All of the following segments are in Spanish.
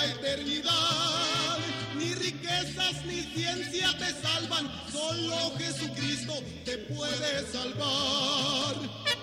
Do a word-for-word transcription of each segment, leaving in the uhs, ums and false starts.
la eternidad. Ni riquezas ni ciencia te salvan, solo Jesucristo te puede salvar.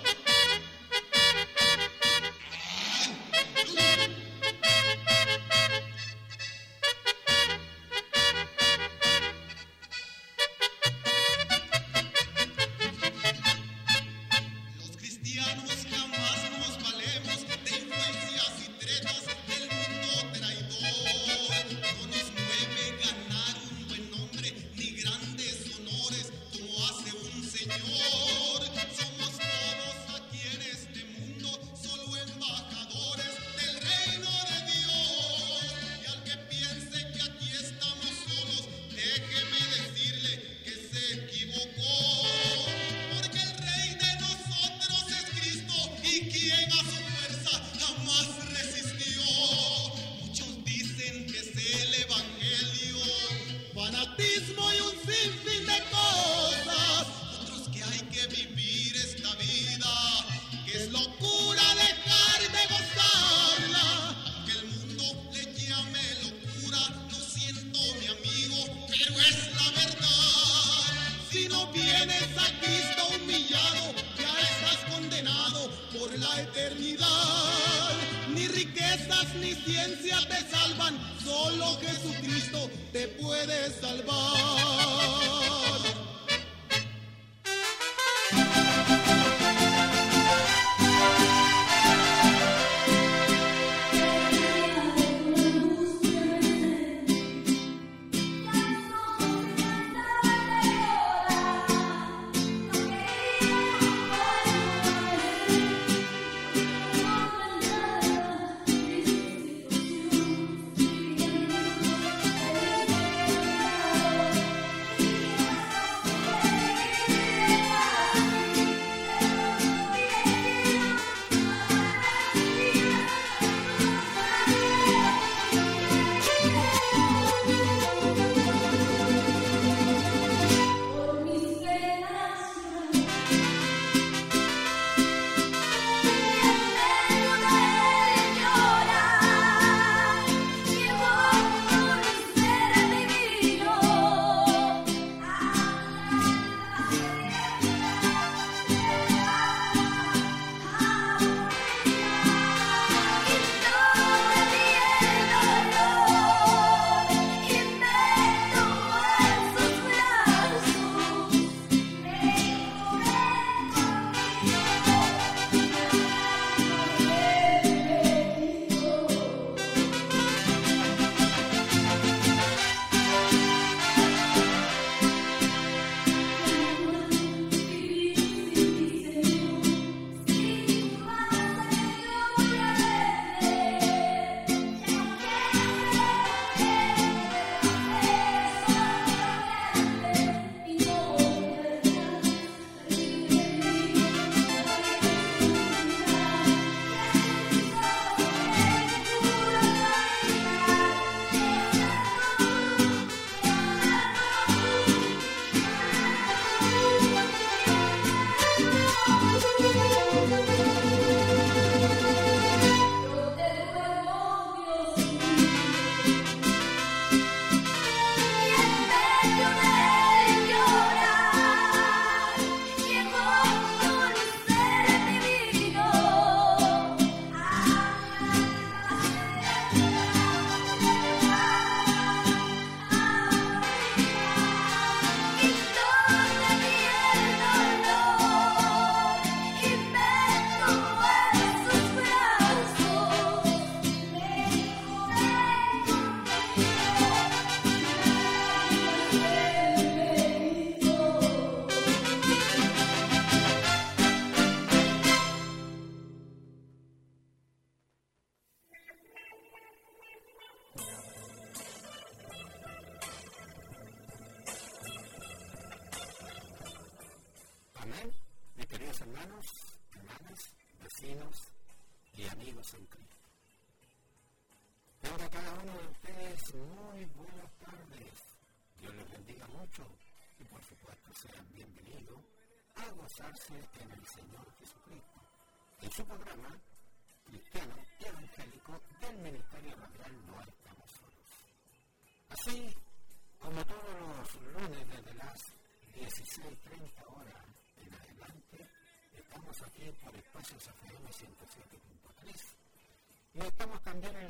En el Señor Jesucristo, en su programa cristiano evangélico del Ministerio Radial Nuestra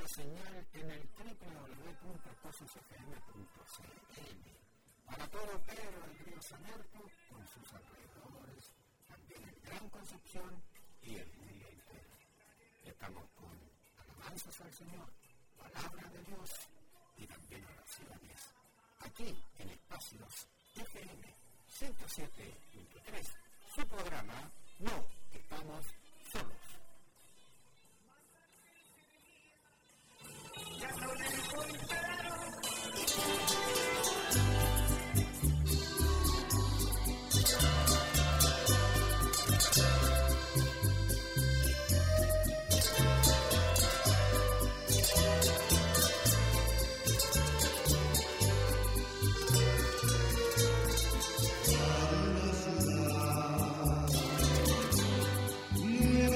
la señal en el doble u doble u doble u punto cosus f m punto c l. Para todo Pedro el río San Marco, con sus alrededores, también el Gran Concepción y el mundo entero. Estamos con alabanzas al Señor, palabra de Dios y también oraciones. Aquí en Espacios F M ciento siete punto tres, su programa No Estamos Solos. Ya no le encontraron.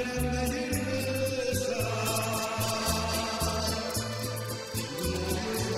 Muy grande y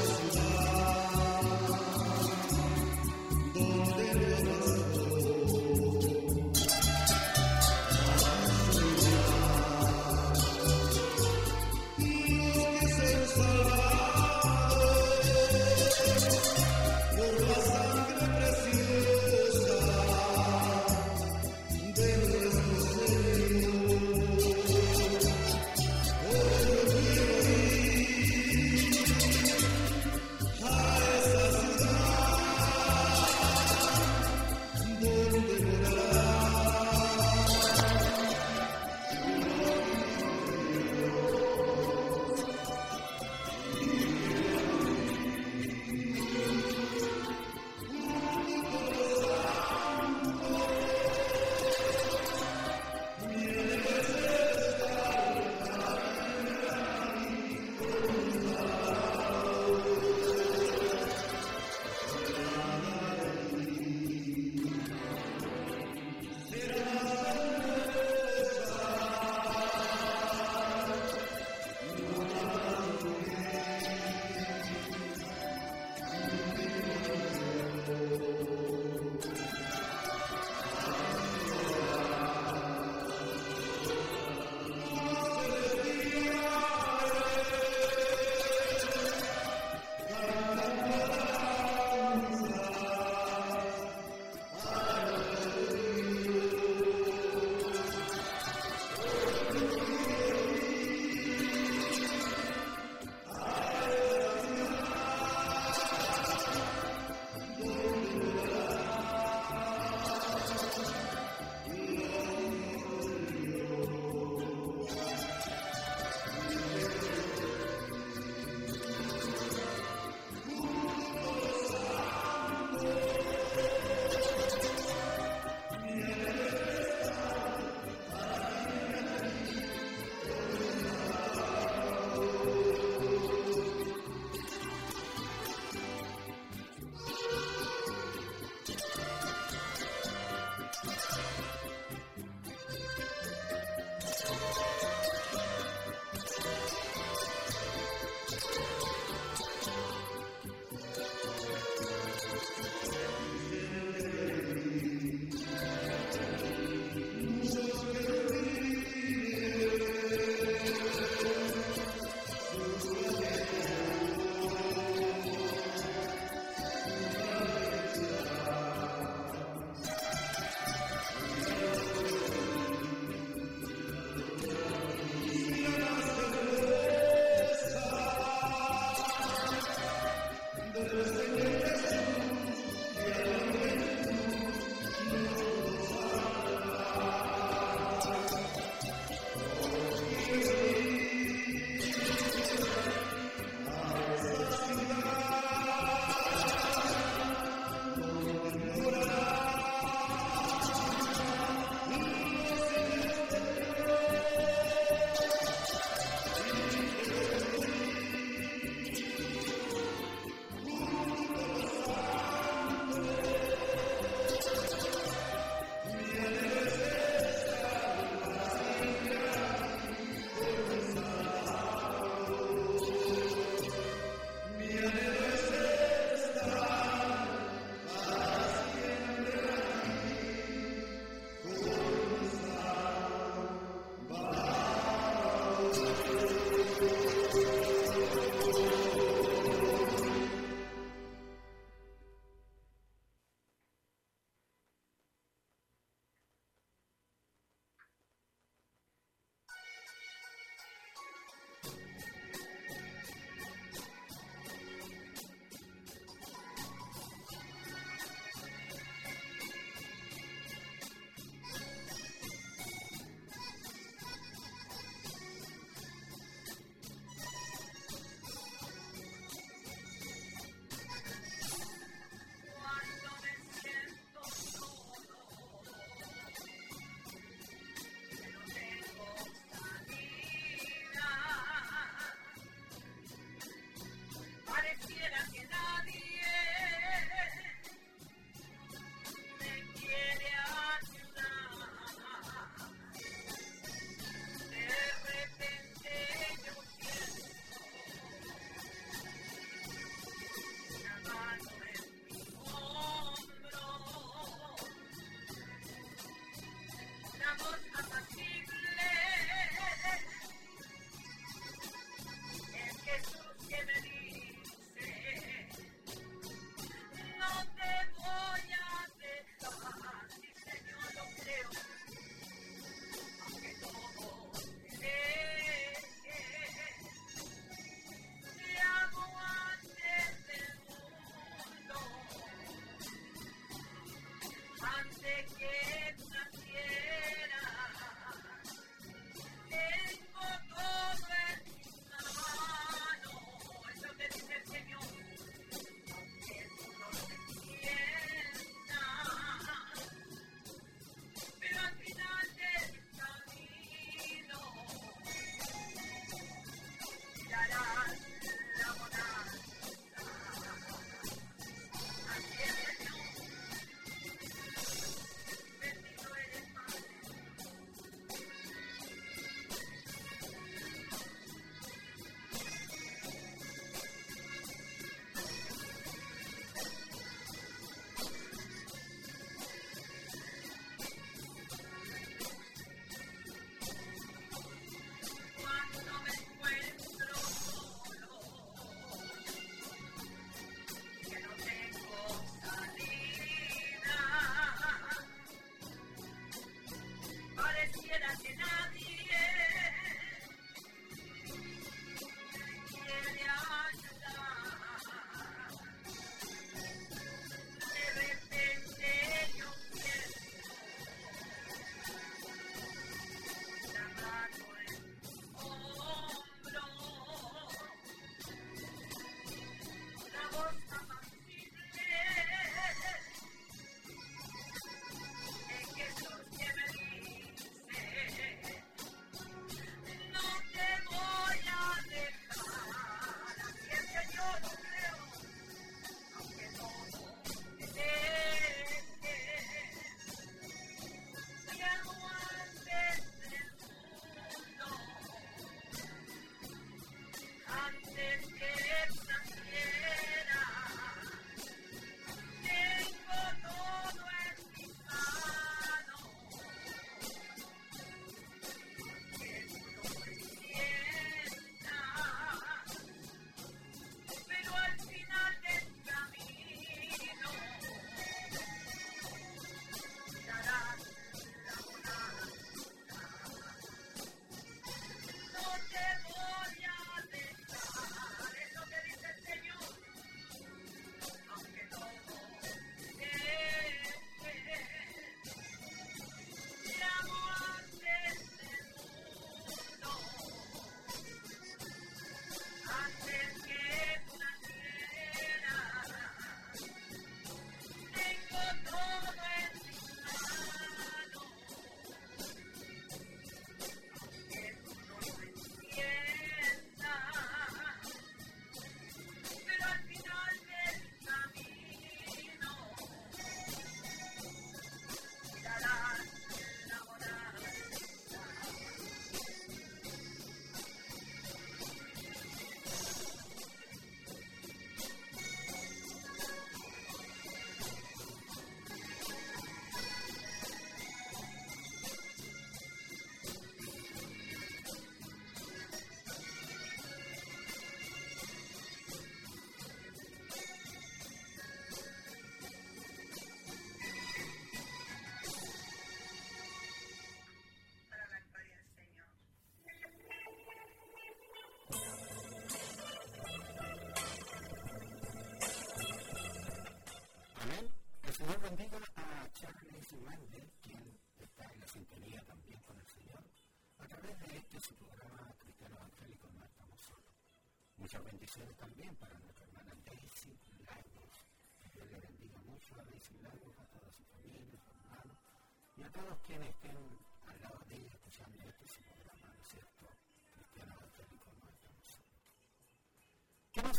Señor bendiga a Charles Mandel, quien está en la sintonía también con el Señor, a través de este su programa Cristiano Evangélico No Estamos Solos. Muchas bendiciones también para nuestra hermana Daisy Lagos. Dios le bendiga mucho a Daisy Lagos, a toda su familia, a su hermano, y a todos quienes estén al lado de ella escuchando este su programa, ¿no es cierto? Cristiano Evangélico No Estamos Solos. ¿Qué nos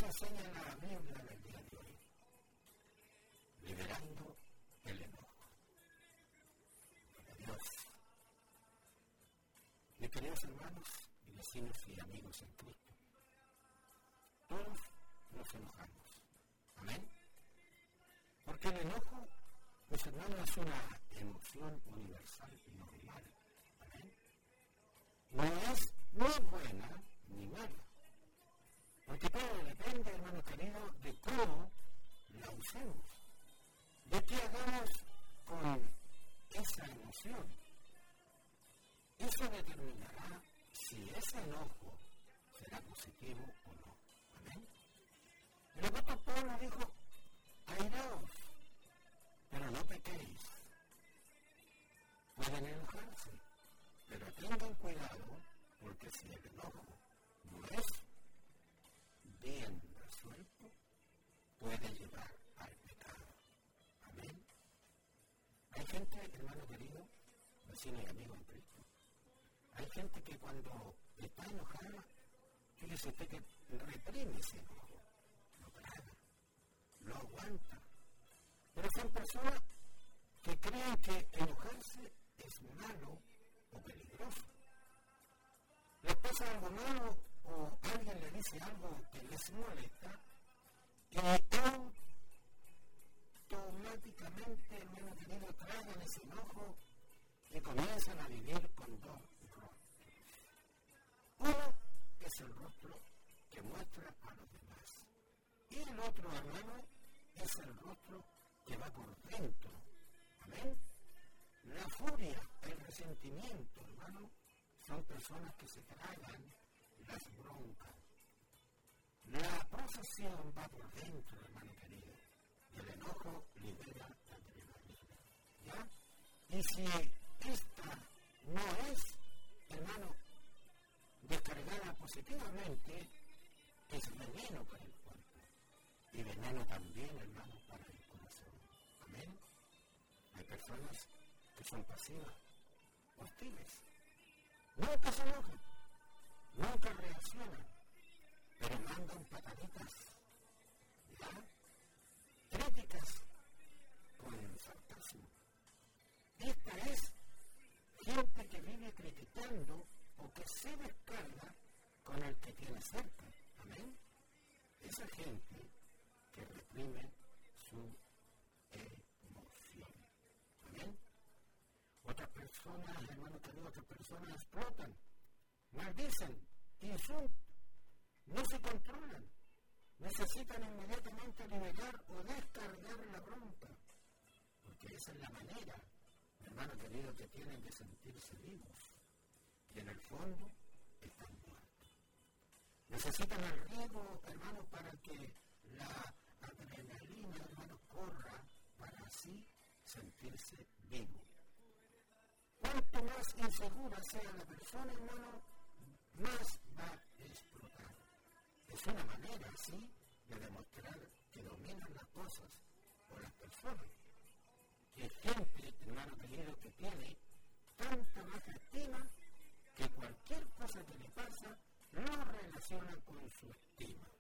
enseña la Biblia del día de hoy? Liberando el enojo. Dios. Mis queridos hermanos y vecinos y amigos en Cristo, todos nos enojamos. Amén. Porque el enojo, pues hermanos, es una emoción universal y normal. Amén. No es ni buena ni mala. Porque todo depende, hermano querido, de cómo la usemos. De qué hagamos con esa emoción. Eso determinará si ese enojo será positivo o no. Amén. El apóstol Pablo dijo, airaos, pero no pequéis. Pueden enojarse, pero tengan cuidado, porque si el enojo no es bien resuelto, puede llevar al pecado. Amén. Hay gente, hermano querido, vecino y amigo en Cristo, hay gente que cuando está enojada, fíjese usted que reprime ese enojo, lo traga, lo aguanta. Pero son personas que creen que enojarse es malo o peligroso. Les pasa algo malo o alguien le dice algo que les molesta y automáticamente, hermano querido, tragan ese enojo y comienzan a vivir con dos rostros. Uno es el rostro que muestra a los demás y el otro, hermano, es el rostro que va por dentro. Amén. La furia, el resentimiento, hermano, son personas que se tragan las broncas. La procesión va por dentro, hermano querido. Y el enojo libera la adrenalina. ¿Ya? Y si esta no es, hermano, descargada positivamente, es veneno para el cuerpo. Y veneno también, hermano, para el corazón. Amén. Hay personas que son pasivas, hostiles. Nunca se enojan, nunca reaccionan, pero mandan pataditas, ¿ya? Críticas con sarcasmo. Esta es gente que vive criticando o que se descarga con el que tiene cerca. Amén. Esa gente que reprime su emoción. Amén. Otras personas, hermano querido, otras personas explotan, maldicen, insultan, no se controlan, necesitan inmediatamente liberar o descargar la bronca, porque esa es la manera, hermano querido, que tienen de sentirse vivos, y en el fondo están muertos. Necesitan el riego, hermano, para que la adrenalina, hermano, corra, para así sentirse vivo. Cuanto más insegura sea la persona, hermano, más va a explotar. Es una manera, ¿sí?, de demostrar que dominan las cosas o las personas. Hay gente, hermano querido, que tiene tanta baja estima que cualquier cosa que le pasa lo relaciona con su estima.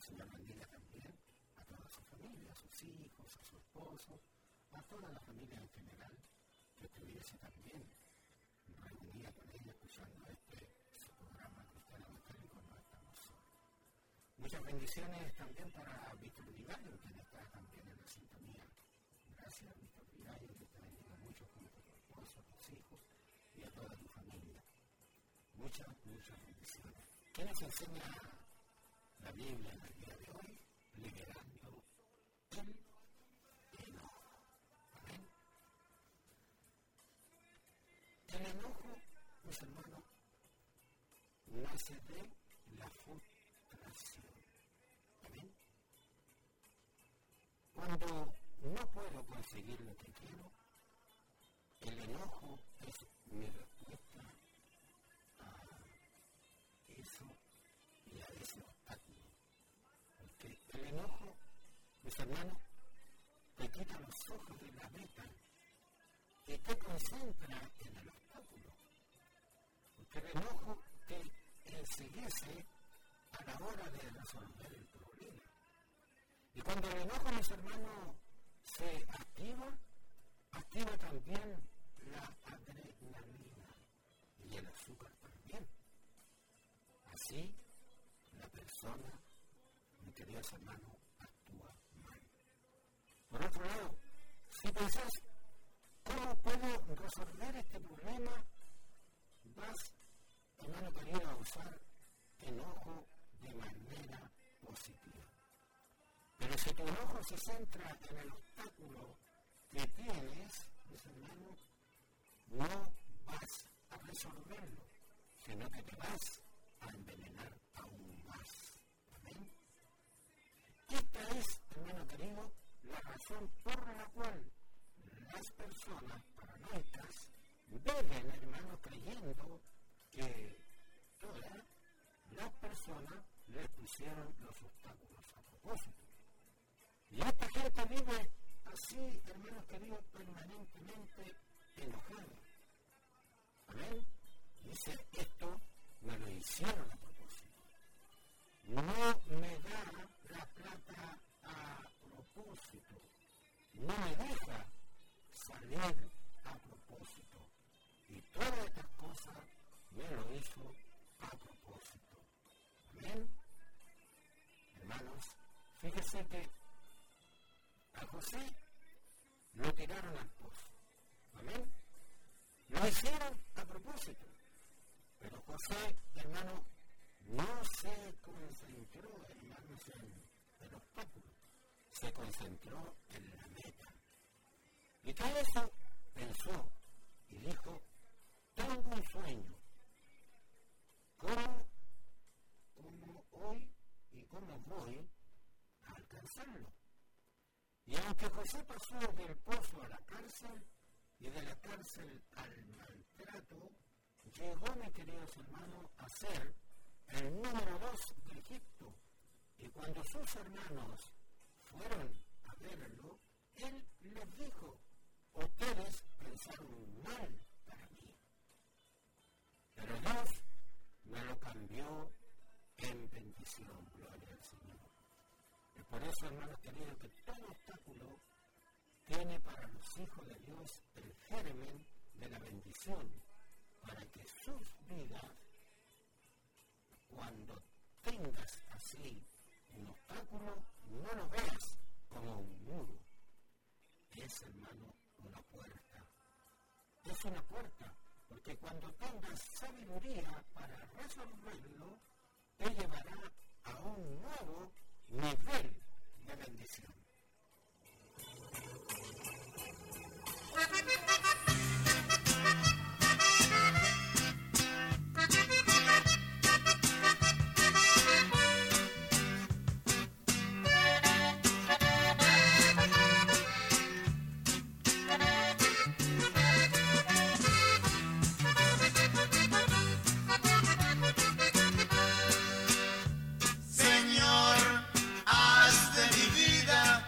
Señor bendiga también a toda su familia, a sus hijos, a su esposo, a toda la familia en general, que estuviese también reunida con ella escuchando este su programa Cristiano Evangélico No Estamos Solos. Muchas bendiciones también para Víctor Vigallo, quien está también en la sintonía. Gracias, Víctor Vigallo, que te bendiga mucho junto a tu esposo, a tus hijos y a toda tu familia. Muchas, muchas bendiciones. ¿Qué nos enseña la Biblia en el día de hoy? Liberando el enojo. Amén. El enojo, mis hermanos, nace de la frustración. Amén. Cuando no puedo conseguir lo que quiero, el enojo es mi respuesta a eso y a ese obstáculo. Porque el enojo, mis hermanos, te quita los ojos de la meta y te concentra en el obstáculo. Porque el enojo te enseguece a la hora de resolver el problema. Y cuando el enojo, mis hermanos, se activa, activa también la adrenalina y el azúcar también. Así, la persona, mi queridos hermanos, actúa mal. Por otro lado, si pensás, ¿cómo puedo resolver este problema? Vas, hermano querido, a usar enojo de manera positiva. Pero si tu enojo se centra en el obstáculo que tienes, mis hermanos, no vas a resolverlo, sino que te vas a envenenar aún más. ¿Amén? Esta es, hermano querido, la razón por la cual las personas paranoicas viven, hermano, creyendo que todas las personas les pusieron los obstáculos a propósito. Y esta gente vive así, hermanos queridos, permanentemente enojada. Amén. Dice, esto me lo hicieron a propósito. No me da la plata a propósito. No me deja salir a propósito. Y todas estas cosas me lo hizo a propósito. Amén. Hermanos, fíjense que a José lo tiraron al pozo. Amén. Lo hicieron a propósito. Pero José, hermano, no se concentró, hermanos, en el obstáculo. Se concentró en la meta. Y todo eso pensó y dijo, tengo un sueño. ¿Cómo, cómo hoy y cómo voy a alcanzarlo? Y aunque José pasó del pozo a la cárcel y de la cárcel al maltrato, llegó, mis queridos hermanos, a ser el número dos de Egipto. Y cuando sus hermanos fueron a verlo, él les dijo, ustedes pensaron mal para mí. Pero Dios me lo cambió en bendición, gloria al Señor. Y por eso, hermanos queridos, que todo obstáculo tiene para los hijos de Dios el germen de la bendición, para que sus vidas, cuando tengas así un obstáculo, no lo veas como un muro. Es, hermano, una puerta. Es una puerta, porque cuando tengas sabiduría para resolverlo, te llevará a un nuevo nivel de bendición. Señor, haz de mi vida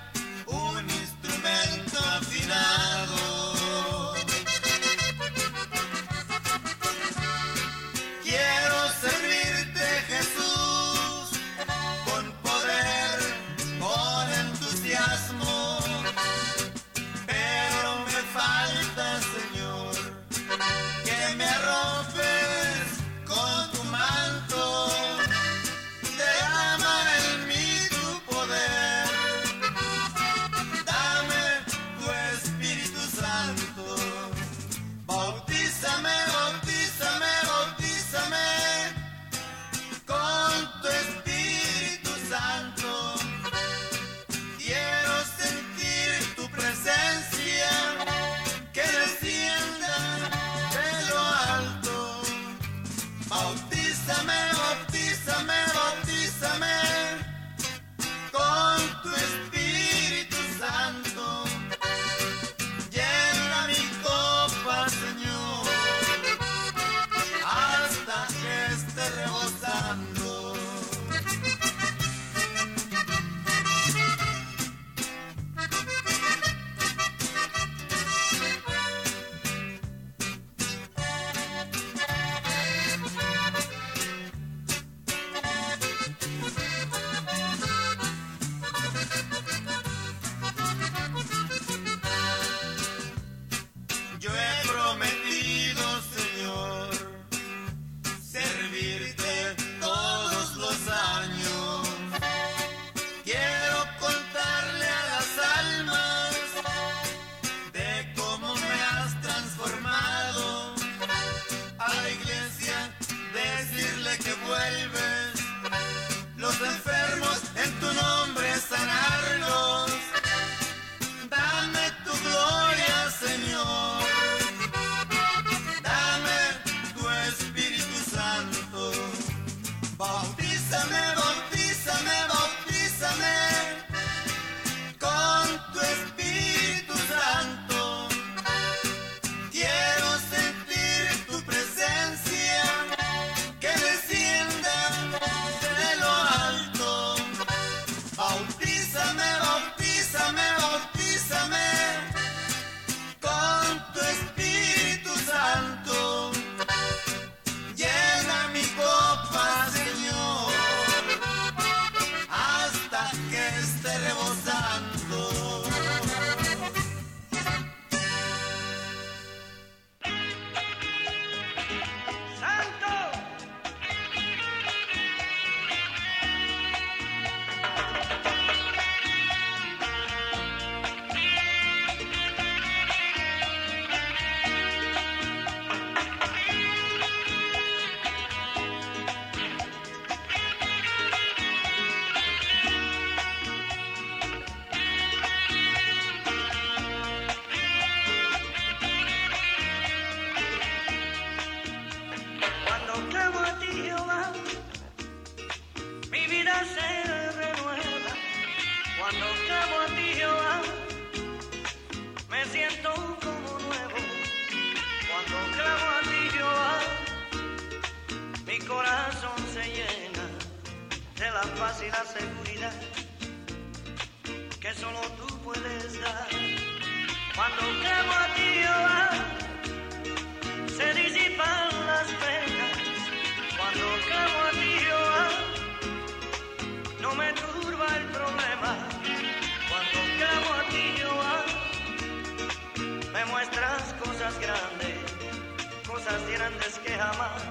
Cuando clamo a ti, Jehová, me siento como nuevo. Cuando clamo a ti, Jehová, mi corazón se llena de la paz y la seguridad que solo tú puedes dar. Cuando clamo a ti, Jehová, se disipan las penas. Cuando clamo a ti, Jehová, no me turba el problema. Cuando clamo a ti, Jehová, me muestras cosas grandes, cosas grandes que jamás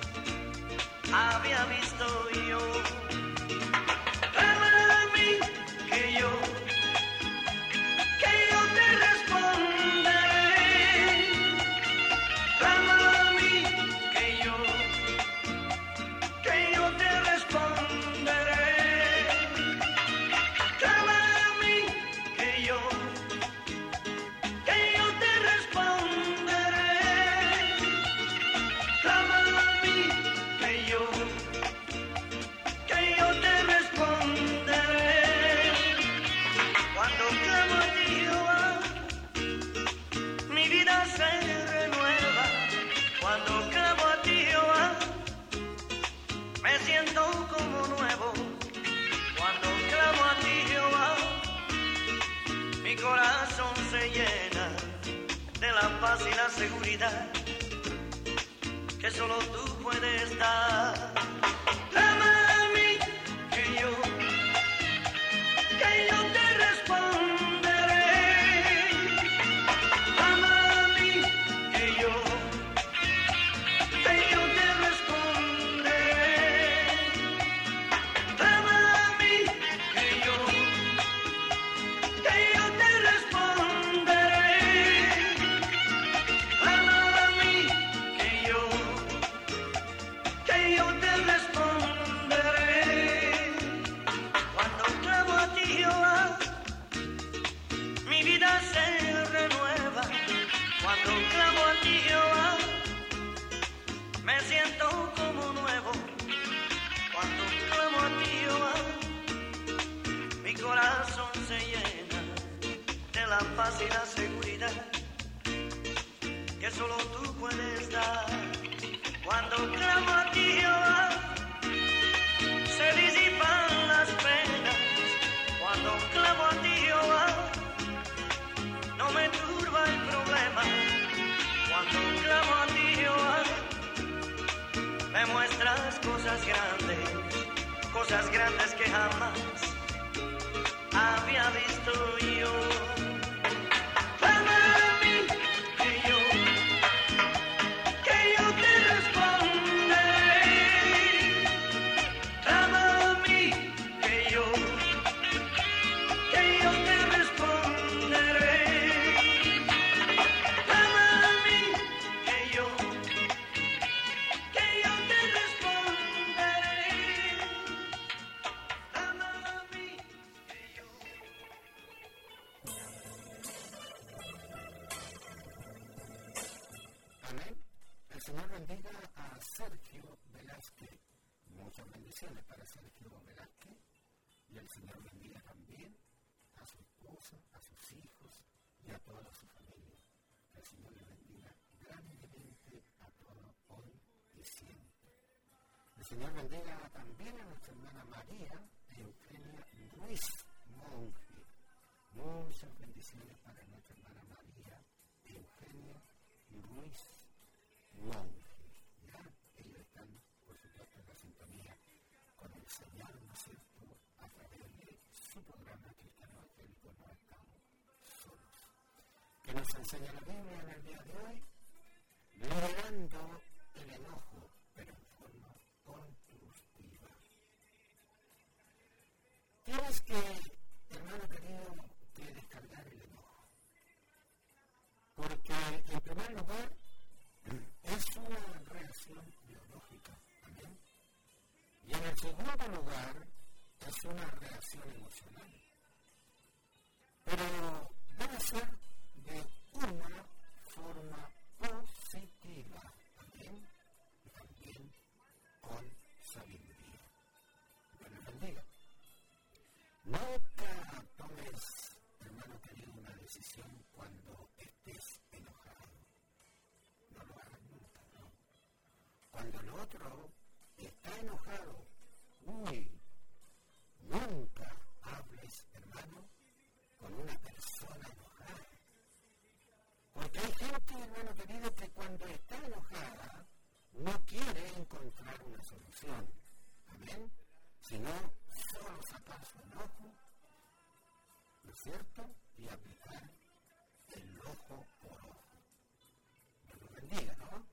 había visto yo. Clama a mí que yo, que yo te responderé. Clama a mí que yo, que yo te responderé. Clama a mí que yo, que yo te responderé. Clama a mí que yo, que yo te responderé. Cuando clamo a ti, Jehová, mi vida se renueva. Cuando clamo a ti, Jehová, me siento como nuevo. Cuando clamo a ti, Jehová, mi corazón se llena de la paz y la seguridad que solo tú puedes dar. Clama a mí que yo, que yo te responderé. Clama a mí que yo, que yo te responderé. Clama a mí que yo, que yo te responderé. Clama a mí que yo, que yo te responderé. Cuando clamo a ti, Jehová, mi vida se renueva. Cuando clamo a ti, Jehová, me siento como nuevo. Cuando clamo a ti, Jehová, mi corazón se llena de la paz y la seguridad que solo tú puedes dar. Cuando clamo a ti, Jehová, se disipan las penas. Cuando clamo a ti, Jehová, no me turba el problema. Cuando clamo a ti, Jehová, me muestras cosas grandes, cosas grandes que jamás había visto yo. Clama a mí que yo, que yo te responderé. Clama a mí que yo, que yo te responderé. Clama a mí que yo, que yo te responderé. Clama a mí que yo. Amén. El Señor bendiga a Sergio Velázquez. Muchas bendiciones para Sergio Velázquez. Y el Señor bendiga también a su esposa, a sus hijos y a toda su familia. El Señor le bendiga grandemente a todos hoy y siempre. El Señor bendiga también a nuestra hermana María Eugenia Ruiz Monge. Muchas bendiciones para nuestra hermana María Eugenia Ruiz Monge. ¿Ya? Ellos están, por supuesto, en la sintonía con el Señor, ¿no es cierto?, a través de su programa Cristiano Evangélico. No estamos solos. Que nos enseña la Biblia en el día de hoy, liberando el enojo, pero en forma constructiva. Tienes que, hermano querido, que descargar el enojo. Porque, en primer lugar, es una reacción biológica. ¿Amén? Y en el segundo lugar, es una reacción emocional. Pero debe ser de una forma positiva. ¿Amén? Y también con sabiduría. Dios les bendiga. Nunca cuando el otro está enojado, uy, nunca hables, hermano, con una persona enojada. Porque hay gente, hermano querido, que cuando está enojada no quiere encontrar una solución. Amén. Sino solo sacar su enojo, ¿no es cierto? Y aplicar el ojo por ojo. Dios lo bendiga, ¿no?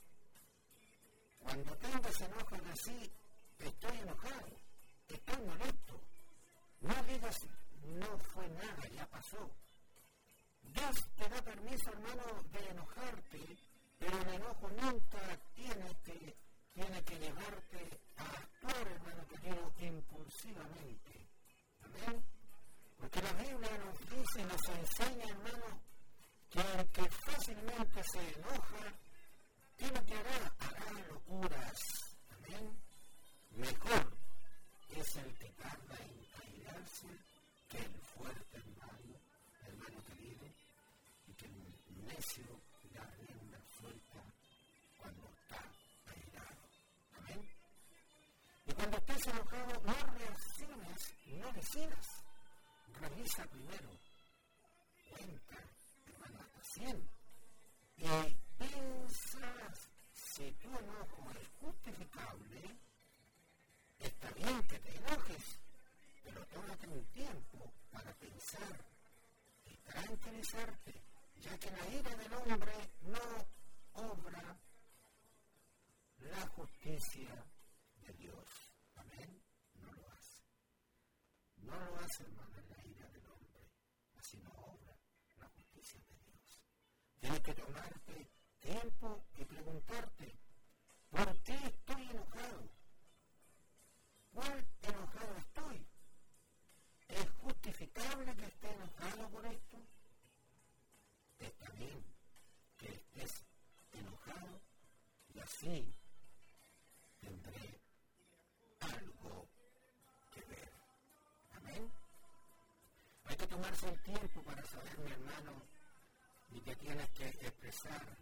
Cuando tengas enojo, decir, estoy enojado, estoy molesto. No digas, no fue nada, ya pasó. Dios te da permiso, hermano, de enojarte, pero el enojo nunca tiene que, tiene que llevarte a actuar, hermano querido, impulsivamente. Amén. Porque la Biblia nos dice, nos enseña, hermano, que el que fácilmente se enoja, tiene que hará, hará locuras. Amén. Mejor es el que tarda en airarse que el fuerte, hermano, hermano querido, y que el necio da rienda suelta cuando está airado. Amén. Y cuando estés enojado, no reacciones, no decidas. Revisa primero. Cuenta, hermano, hasta cien. Y piensas si tu enojo es justificable. Está bien que te enojes, pero tómate un tiempo para pensar y tranquilizarte, ya que la ira del hombre no obra la justicia de Dios. Amén. No lo hace. No lo hace, hermano, la ira del hombre. Así no obra la justicia de Dios. Tienes que tomarte tiempo y preguntarte, ¿por qué estoy enojado? ¿Cuál enojado estoy? ¿Es justificable que esté enojado por esto? Está bien que estés enojado y así tendré algo que ver. Amén. Hay que tomarse el tiempo para saber, mi hermano, y que tienes que expresar.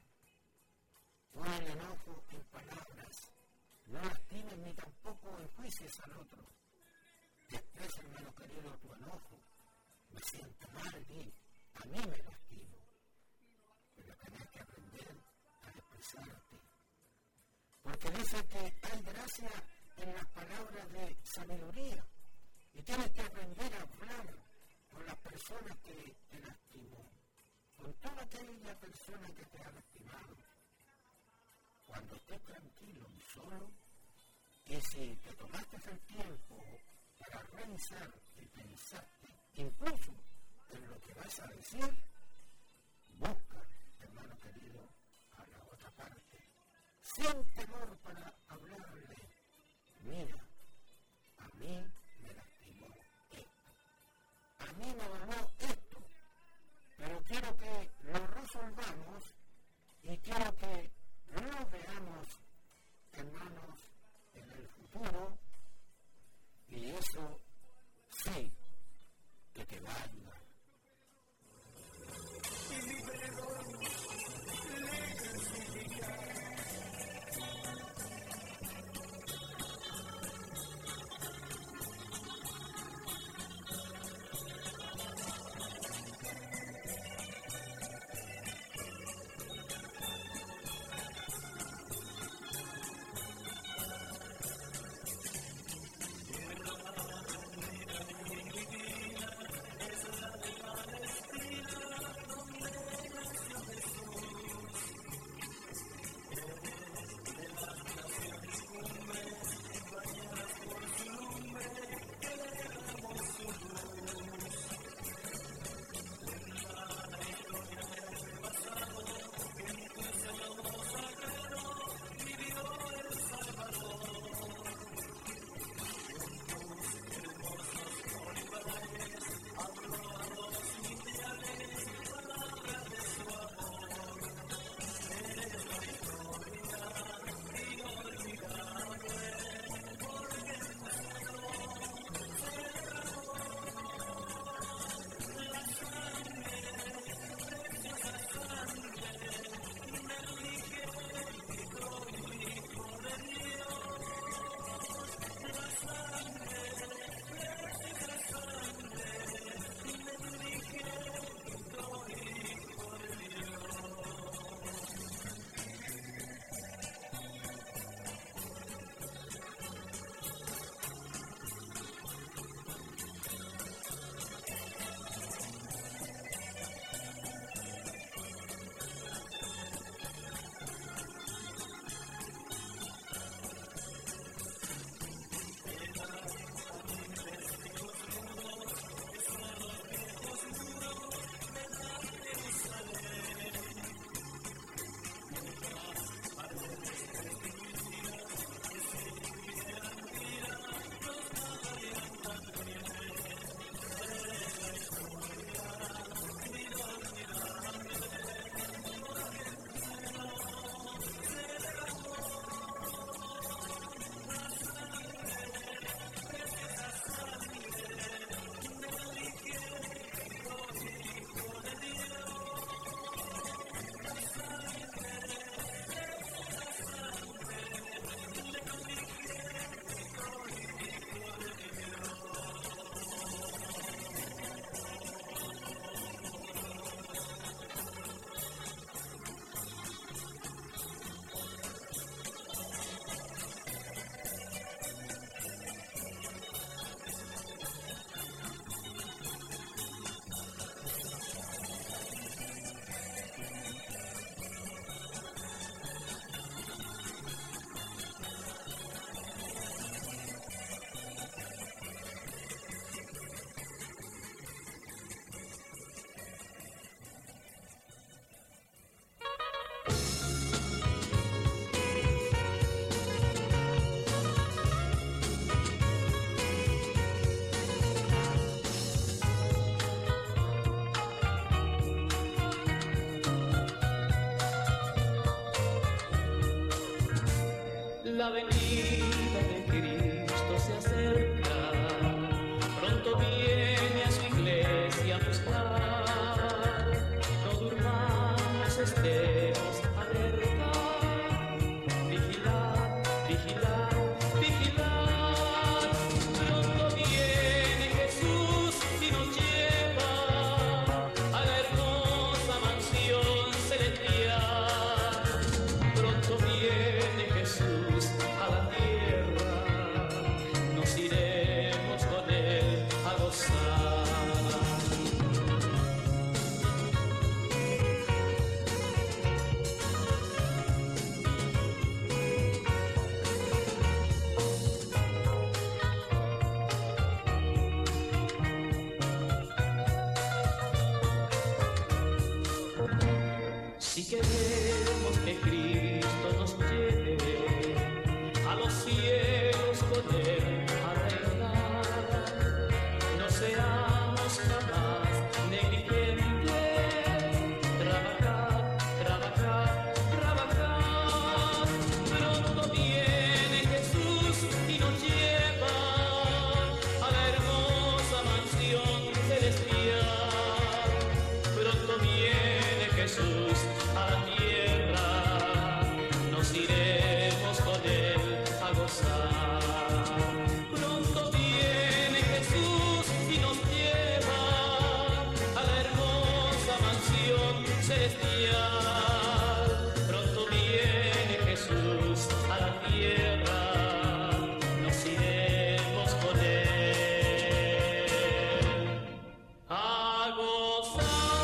Pon el enojo en palabras. No lastimes ni tampoco enjuicies al otro. Expresa, hermano querido, tu enojo. Me siento mal y a mí me lastimo. Pero tenés que aprender a expresarte. Porque dice que hay gracia en las palabras de sabiduría. Y tienes que aprender a hablar con las personas que te lastimó. Con toda aquella persona que te ha lastimado. Cuando estés tranquilo y solo, y si te tomaste el tiempo para revisar y pensarte, incluso en lo que vas a decir, busca, hermano querido, a la otra parte. Sin temor para hablarle. Mira, a mí me lastimó esto. A mí me dolió esto. Pero quiero que lo resolvamos y quiero que lo veamos, hermanos, en el futuro, y eso sí que te va a ayudar. Y mi perdón le justifica. venida de Cristo se acerca, pronto viene a su iglesia a buscar. No durmamos, estemos alerta, vigilad, vigilad, vigilad. Pronto viene Jesús y nos lleva a la hermosa mansión celestial. Pronto viene Jesús a la tierra, nos iremos con Él a gozar. Si queremos que Cristo nos lleve a los cielos con Él a reinar, no seamos jamás negligentes. Trabajad, trabajad, trabajad. Pronto viene Jesús y nos lleva a la hermosa mansión celestial. Pronto viene Jesús a la tierra, nos iremos con Él a gozar. Pronto viene Jesús y nos lleva a la hermosa mansión celestial. Pronto viene Jesús a la tierra, nos iremos con Él a gozar.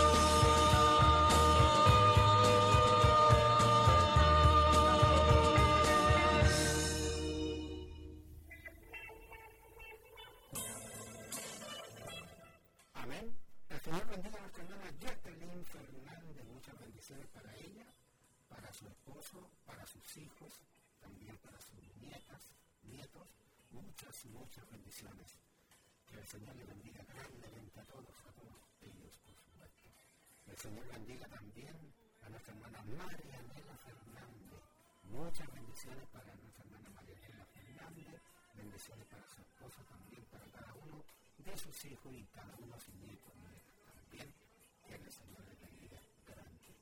Amén. El Señor bendiga a nuestra hermana Jacqueline Fernández. Muchas bendiciones para ella, para su esposo, para sus hijos, también para sus nietas, nietos. Muchas, muchas bendiciones. Que el Señor le bendiga grandemente a todos, a todos ellos, por supuesto. El Señor bendiga también a nuestra hermana María Anela Fernández. Muchas bendiciones para nuestra hermana María Anela Fernández. Bendiciones para su esposo, también para cada uno de sus hijos y cada uno de sus nietos y nietas también. Que el Señor les bendiga grandemente.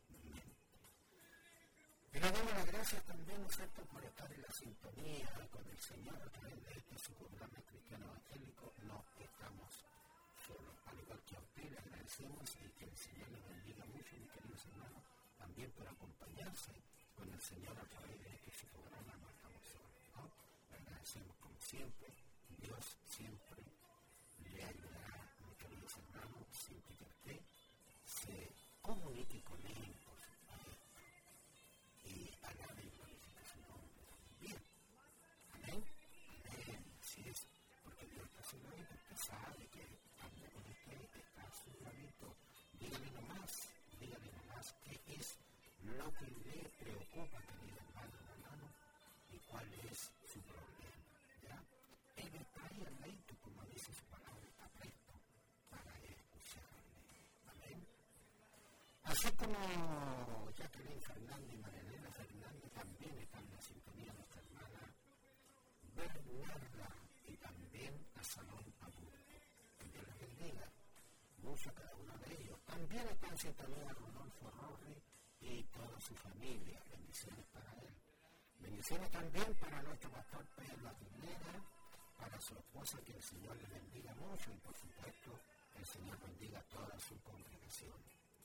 Y le damos las gracias también, ¿no es cierto?, por estar en la sintonía con el Señor a través de este su programa cristiano evangélico. No estamos solos. Al igual que a usted le agradecemos y que el Señor les bendiga mucho, mis queridos hermanos, también por acompañarse con el Señor a través de este su programa. No estamos solos, ¿no? Le agradecemos como siempre. Dios siempre le ayudará, mis queridos hermanos, siempre que usted se comunique con Él, por supuesto, y alabe y glorifique su nombre. Bien, amén, amén, así es, porque Dios está a su lado, usted sabe que habla con usted, está a su lado. Dígale nomás, dígale nomás qué es lo que le preocupa, querido hermano, hermano, y cuál es su problema, ¿ya? Él está ahí al leito, como dice su palabra, está presto para escucharle. Amén. Así como Jacqueline Fernández y María Elena Fernández también están en la sintonía de nuestra hermana Bernarda y también a Salón Aburto. Que Dios les bendiga mucho a cada uno de ellos. También está en sintonía Rodolfo Robles y toda su familia. Bendiciones para él. Bendiciones también para nuestro pastor Pedro Aguilera, para su esposa, que el Señor le bendiga mucho y por supuesto el Señor bendiga a toda su congregación.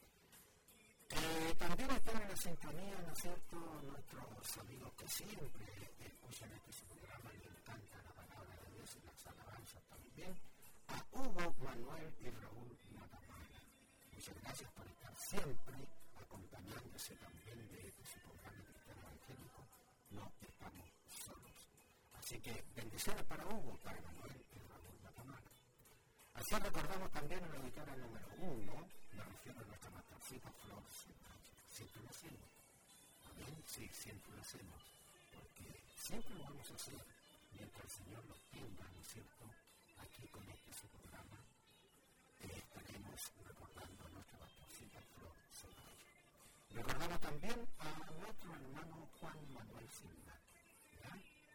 Eh, también están en la sintonía, ¿no es cierto?, nuestros amigos que siempre escuchan este programa y les encanta la palabra de Dios y las alabanzas también, a Hugo, Manuel y Raúl Matamala. Muchas gracias por estar siempre acompañándose también de este su programa cristiano evangélico. No estamos solos. Así que bendiciones para Hugo, para Manuel y Raúl Matamala. Así recordamos también a la guitarra número uno, me refiero a nuestra mastercita Flor Central. Siempre lo hacemos. Amén. Sí, siempre lo hacemos. Porque siempre lo vamos a hacer mientras el Señor nos tenga, ¿no es cierto?, aquí con este su programa. Eh, estaremos recordando a nuestra mastercita Flor Central. Recordamos también a nuestro hermano Juan Manuel Silva. ¿Ya?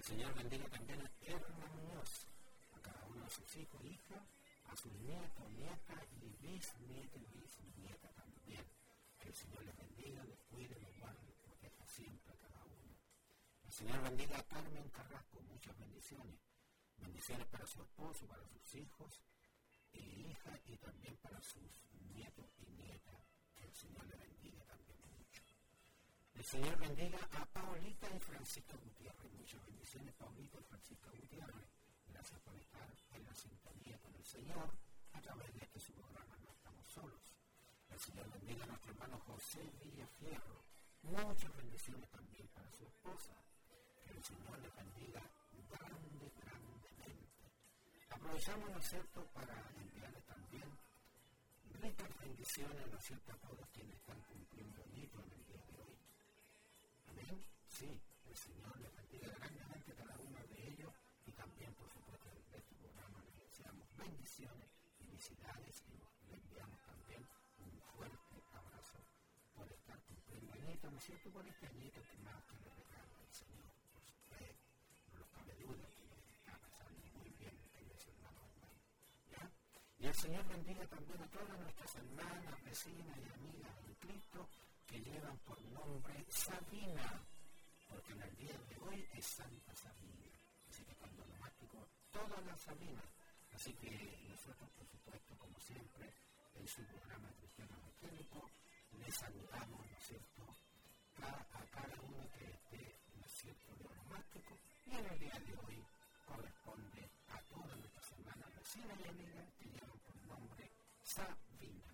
Señor bendiga también a Erna Muñoz, a cada uno de sus hijos e hijas, a sus nietos, nietas y bisnietos y bisnietas también. Que el Señor les bendiga, les cuide, les guarde, les proteja siempre a cada uno. El Señor bendiga a Carmen Carrasco, muchas bendiciones. Bendiciones para su esposo, para sus hijos e hijas y también para sus nietos y nietas. Que el Señor les bendiga también mucho. El Señor bendiga a Paulita y Francisca Gutiérrez. Muchas bendiciones, Paulita y Francisca Gutiérrez. Gracias por estar en la sintonía con el Señor a través de este su programa. No estamos solos. El Señor bendiga a nuestro hermano José Villafierro. Muchas bendiciones también para su esposa. Que el Señor les bendiga grande, grandemente. Aprovechamos, ¿no es cierto?, para enviarles también ricas bendiciones, ¿no es cierto?, a todos quienes están cumpliendo el hito en el día de hoy. Amén. Sí, el Señor les bendiga grandemente a cada uno de ellos y también, por supuesto, en este programa les deseamos bendiciones, felicidades y le enviamos también un fuerte abrazo por estar cumpliendo el hito, ¿no es cierto?, por este añito que más que le regala el Señor, por su fe. No nos cabe duda que les está pasando muy bien, queridos hermanos hermanos. ¿Ya? Y el Señor bendiga también a todas nuestras hermanas, vecinas y amigas en Cristo que llevan por nombre Sabina, porque en el día de hoy es Santa Sabina. Así que cuando lo mástico, todas las Sabinas. Así que nosotros, por supuesto, como siempre, en su programa Cristiano Evangélico, les saludamos, ¿no es cierto?, a, a cada uno que esté, ¿no es cierto?, de onomástico. Y en el día de hoy corresponde a todas nuestras hermanas vecinas y amigas que llevan por nombre Sabina.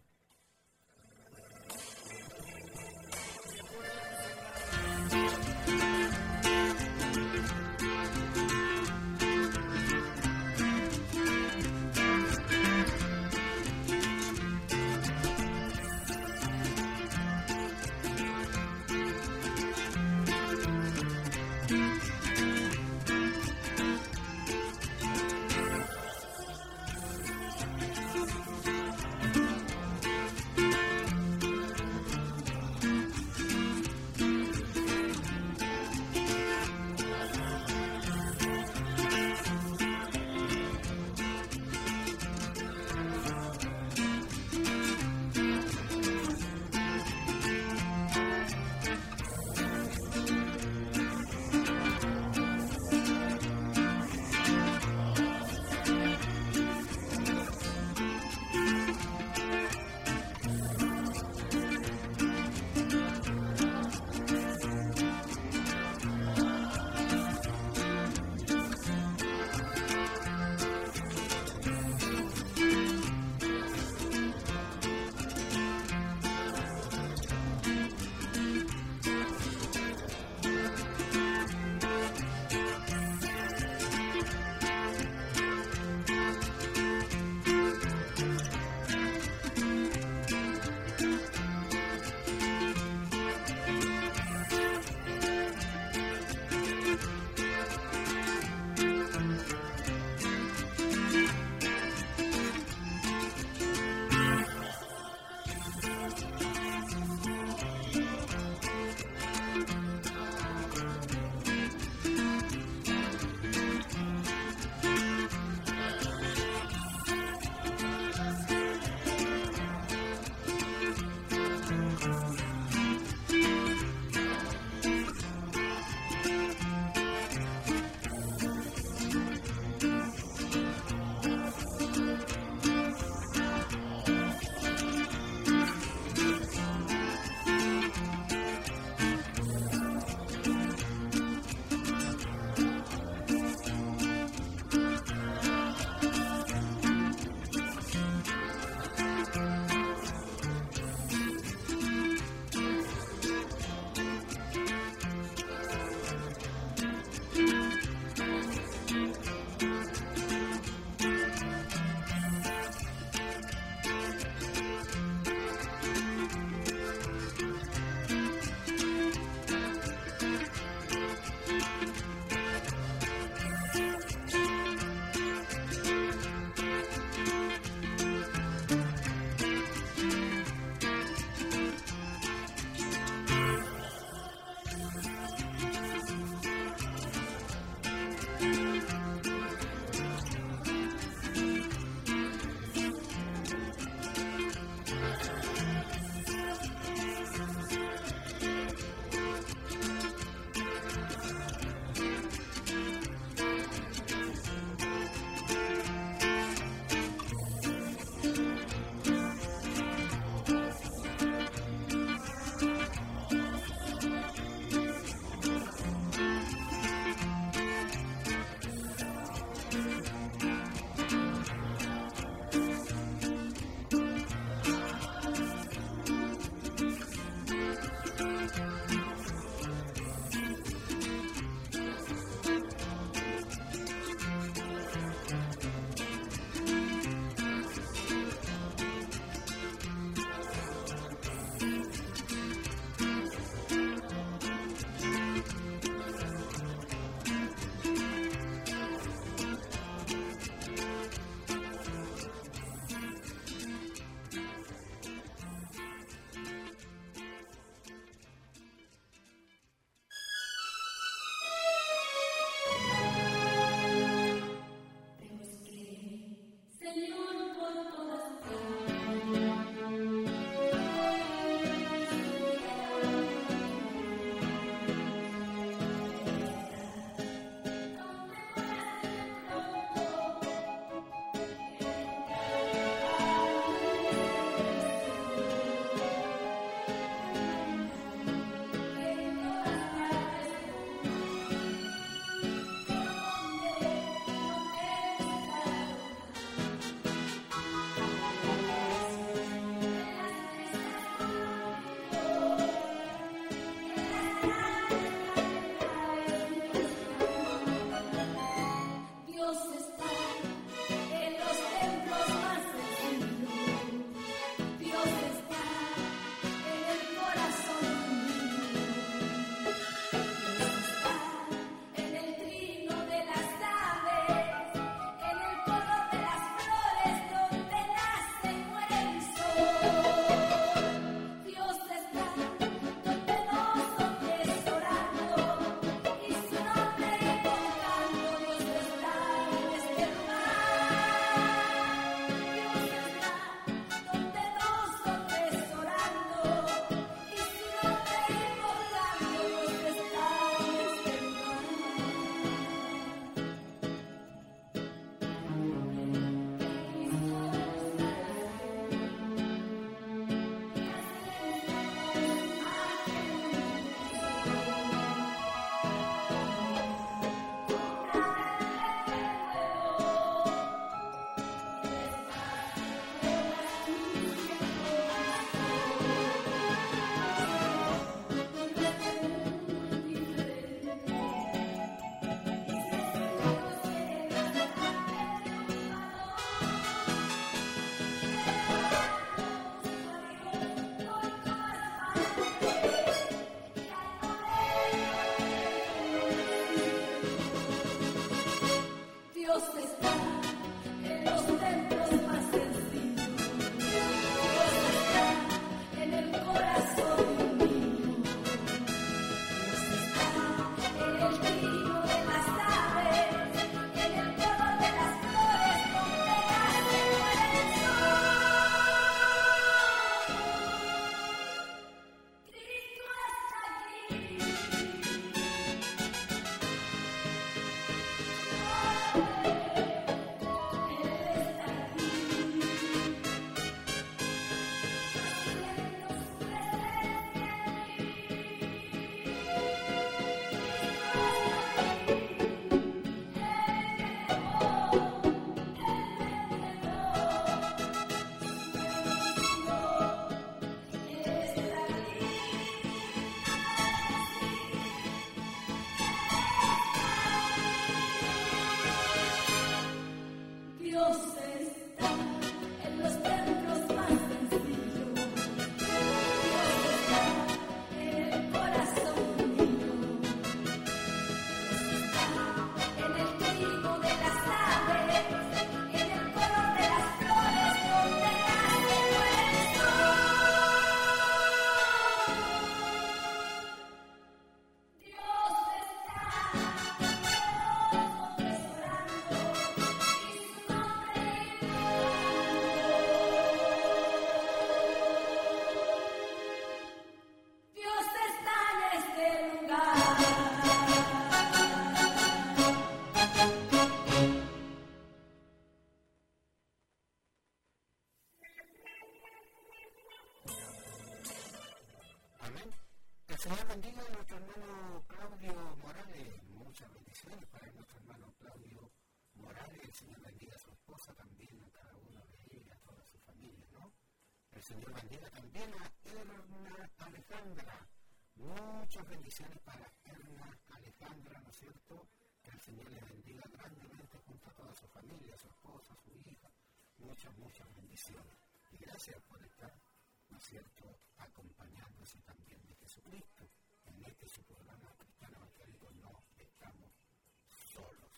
el Señor bendiga también a Erna Alejandra. Muchas bendiciones para Erna Alejandra, ¿no es cierto? Que el Señor le bendiga grandemente junto a toda su familia, su esposa, su hija. Muchas, muchas bendiciones. Y gracias por estar, ¿no es cierto?, acompañándose también de Jesucristo. En este su programa Cristiano Evangélico no estamos solos.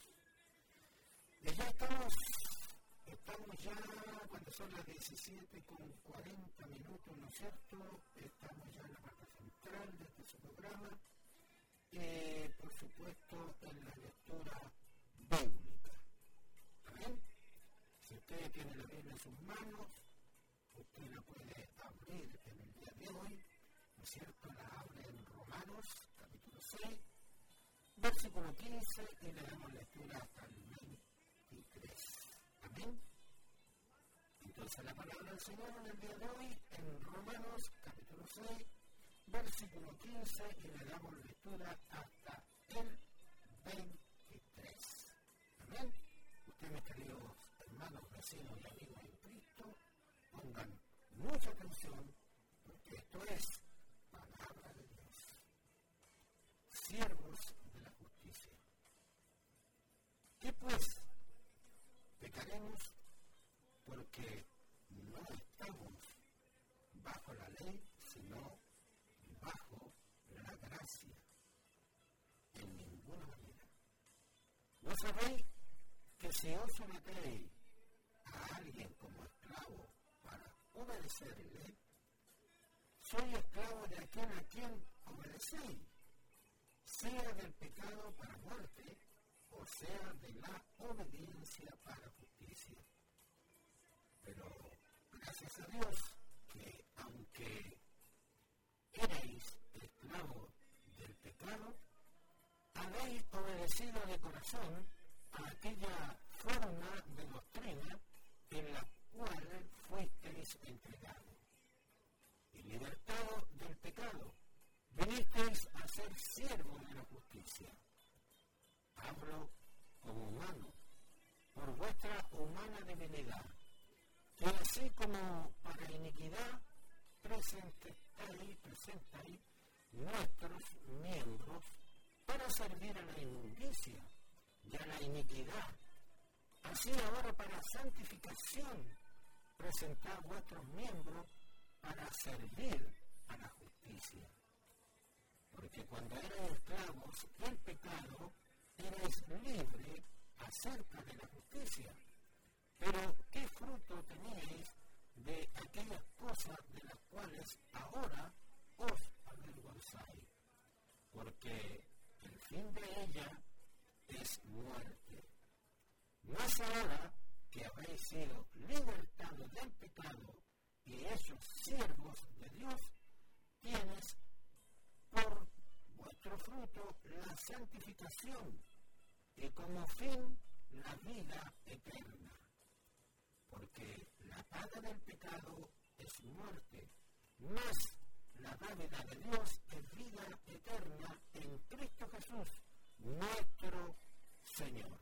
Y ya estamos, estamos ya cuando son las diecisiete con cuarenta minutos, ¿no es cierto? Estamos ya en la parte central de este su programa. Eh, por supuesto, en la lectura bíblica. ¿Está bien? Si usted tiene la Biblia en sus manos, usted la puede abrir en el día de hoy, ¿no es cierto? La abre en Romanos, capítulo seis, versículo quince, y le damos lectura hasta el veintitrés. ¿Amén? Entonces la palabra del Señor en el día de hoy, en Romanos, capítulo seis, versículo quince, y le damos lectura hasta el veintitrés. ¿Amén? Ustedes, mis queridos hermanos, vecinos y amigos en Cristo, pongan mucha atención, porque esto es palabra de Dios. Siervos de la justicia. ¿Qué pues? Pecaremos porque no estamos bajo la ley, sino bajo la gracia. En ninguna manera. ¿No sabéis que si os sometéis a alguien como esclavo para obedecerle, soy esclavo de aquel a quien obedecéis, sea del pecado para muerte, o sea de la obediencia para justicia? Pero gracias a Dios que aunque erais esclavos del pecado, habéis obedecido de corazón a aquella forma de doctrina en la cual fuisteis entregados. Y libertados del pecado, vinisteis a ser siervos de la justicia. Hablo como humano, por vuestra humana divinidad, que así como para iniquidad presentáis, presentáis nuestros miembros para servir a la inmundicia y a la iniquidad. Así ahora para santificación presentad vuestros miembros para servir a la justicia. Porque cuando erais esclavos del pecado, erais libres acerca de la justicia. Pero ¿qué fruto teníais de aquellas cosas de las cuales ahora os avergonzáis? Porque el fin de ella es muerte. Más ahora que habéis sido libertados del pecado y hechos siervos de Dios, tienes por vuestro fruto la santificación y como fin la vida eterna. Porque la paga del pecado es muerte, mas la dádiva de Dios es vida eterna en Cristo Jesús, nuestro Señor.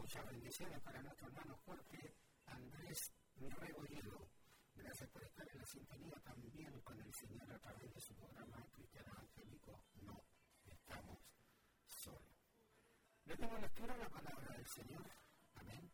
Muchas bendiciones para nuestro hermano Jorge Andrés Rebolledo. Gracias por estar en la sintonía también con el Señor a través de su programa Cristiano Evangélico. No estamos solos. Le tengo lectura la palabra del Señor. Amén.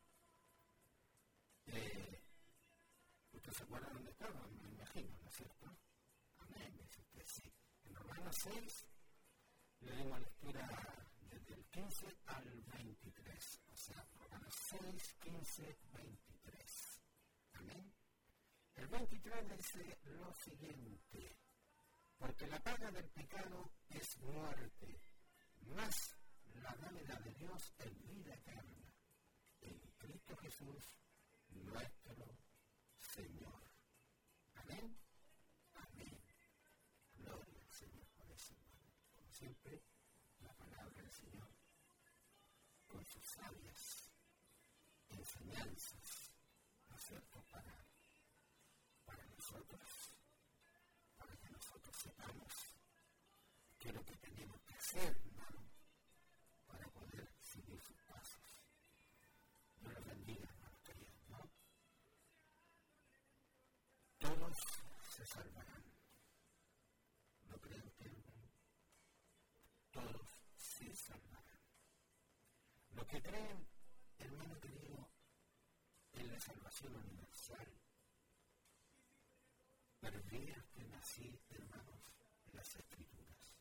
Eh, ¿Usted se acuerda dónde estaba? Me imagino, ¿no es cierto? Amén, dice usted, sí. En Romanos seis le dimos lectura desde el quince al veintitrés. O sea, Romanos seis, quince, veintitrés. Amén. El veintitrés dice lo siguiente: porque la paga del pecado es muerte, mas la dádiva de Dios es vida eterna en Cristo Jesús, nuestro Señor. Amén. Amén. Gloria al Señor por eso, hermano. Como siempre, la palabra del Señor, con sus sabias enseñanzas, ¿no es cierto?, para, para nosotros, para que nosotros sepamos qué es lo que tenemos que hacer, hermano, para poder seguir sus pasos. Dios los bendiga, hermano querido, ¿no? Todos se salvarán. ¿No cree usted, hermano? Todos se salvarán. Los que creen, hermano querido, en la salvación universal, pervierten así, hermanos, las Escrituras.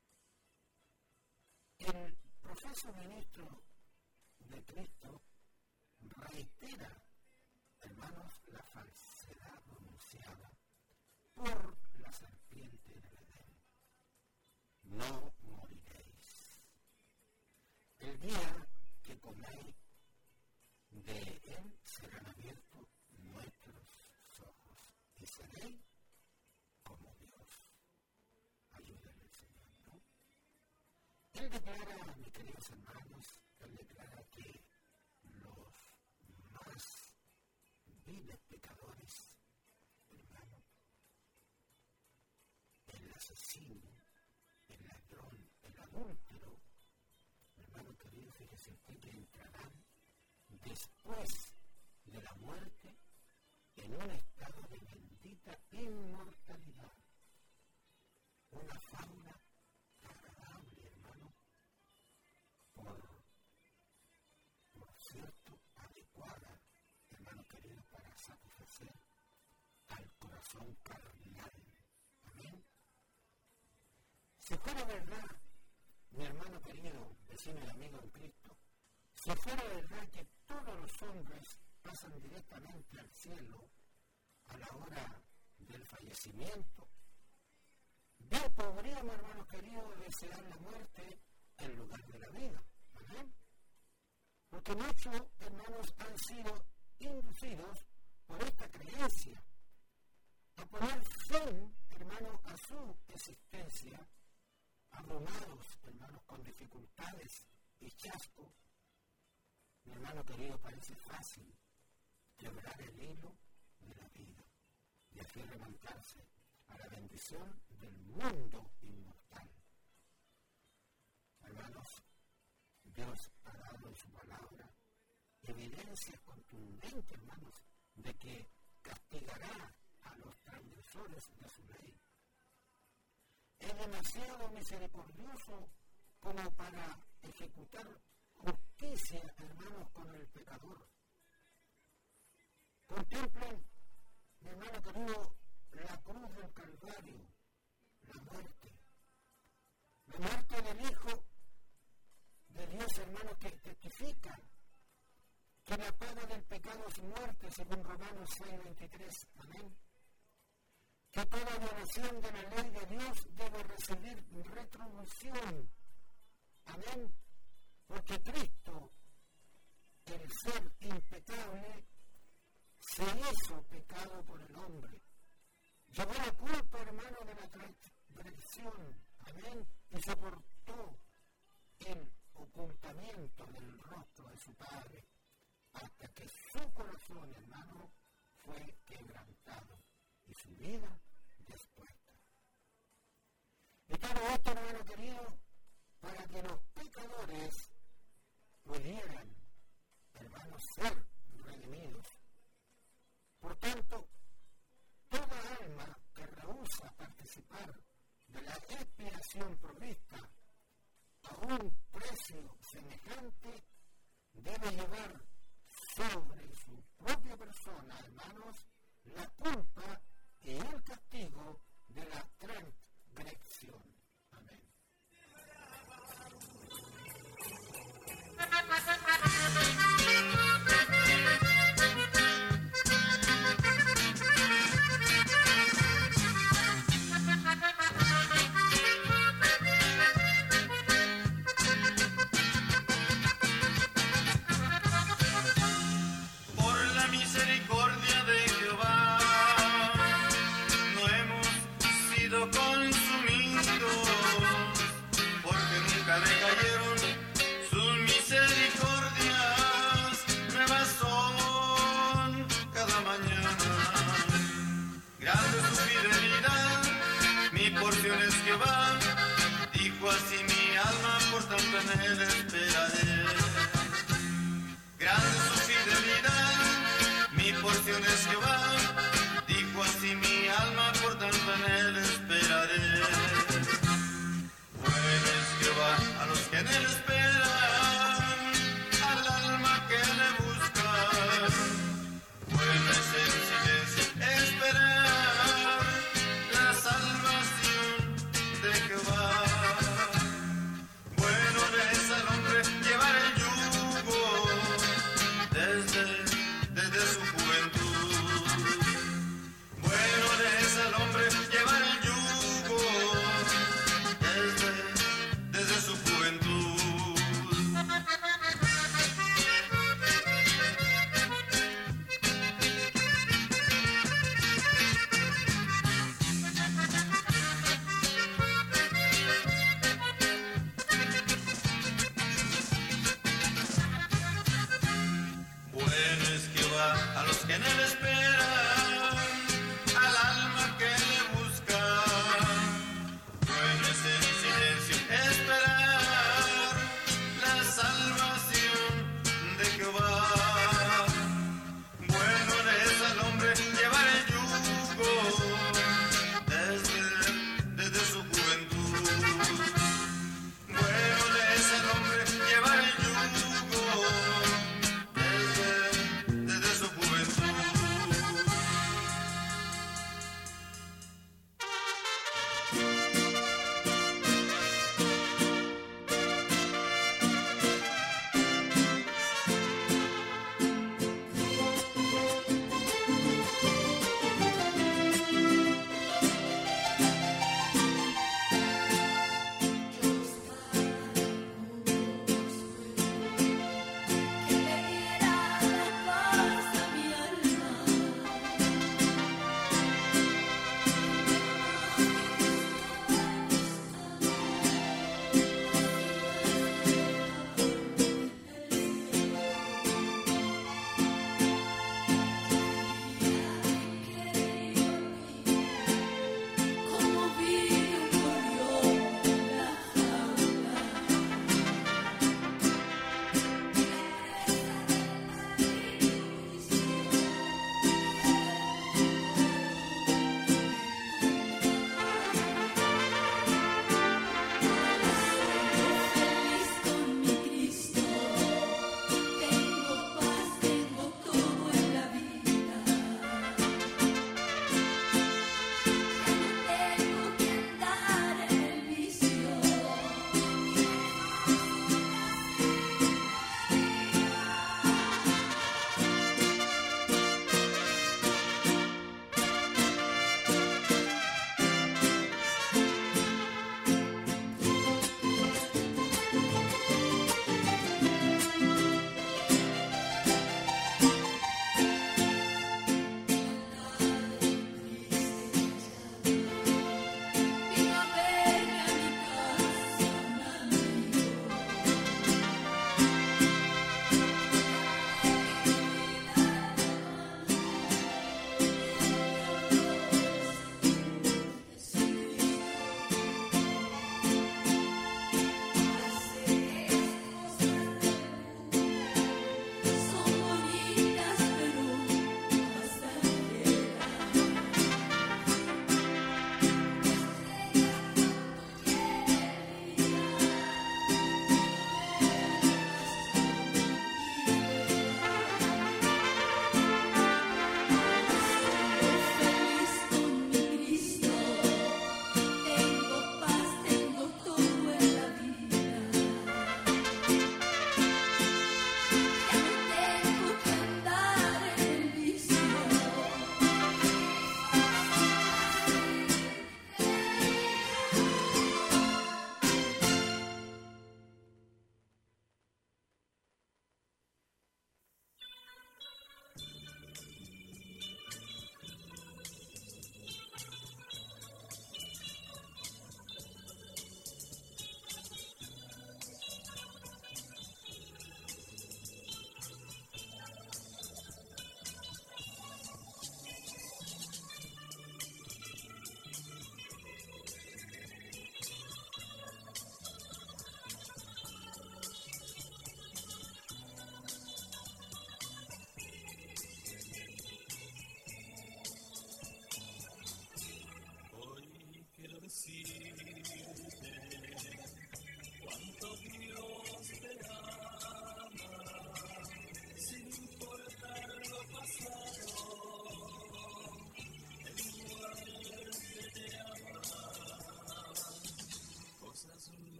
El profeso ministro de Cristo reitera, hermanos, la falsedad pronunciada por la serpiente en el Edén. No moriréis. El día que comáis de él serán abiertos nuestros ojos y seréis como Dios. Ayúdenme, Señor, ¿no? Él declara, mis queridos hermanos, él declara que los más viles pecadores, hermano, el asesino, el ladrón, el adúltero, hermano querido, fíjese usted que entrarán después de la muerte en un estado de bendita inmortalidad. Una fauna agradable, hermano, por, por cierto, adecuada, hermano querido, para satisfacer al corazón carnal. Amén. Si fuera verdad, mi hermano querido, vecino y amigo en Cristo, si fuera verdad que todos los hombres pasan directamente al cielo a la hora del fallecimiento, bien podríamos, hermanos queridos, desear la muerte en lugar de la vida. ¿Amén? Porque muchos hermanos han sido inducidos por esta creencia a poner fin, hermanos, a su existencia, abrumados, hermanos, con dificultades y chasco. Mi hermano querido, parece fácil quebrar el hilo de la vida y así remontarse a la bendición del mundo inmortal. Hermanos, Dios ha dado en su palabra evidencias contundentes, hermanos, de que castigará a los transgresores de su ley. Es demasiado misericordioso como para ejecutar justicia, hermanos, con el pecador. Contemplen, mi hermano querido, la cruz del Calvario, la muerte. La muerte del Hijo de Dios, hermanos, que testifica que la paga del pecado es muerte, según Romanos seis, veintitrés. Amén. Que toda violación de la ley de Dios debe recibir retribución. Amén. Porque Cristo, el ser impecable, se hizo pecado por el hombre. Llevó la culpa, hermano, de la transgresión. Amén. Y soportó el ocultamiento del rostro de su Padre hasta que su corazón, hermano, fue quebrantado y su vida dispuesta. Y todo esto, hermano querido, para que los pecadores pudieran debe llevar sobre su propia persona, hermanos, la culpa y el castigo de la transgresión. Amén. Dijo así mi alma, por tanto en él esperaré. Grande su fidelidad, mi porción es Jehová. Dijo así mi alma, por tanto en él esperaré. Bueno es Jehová a los que en él esperan, al alma que le busca. Bueno es en silencio esperar la salvación de Jehová. Bueno es al hombre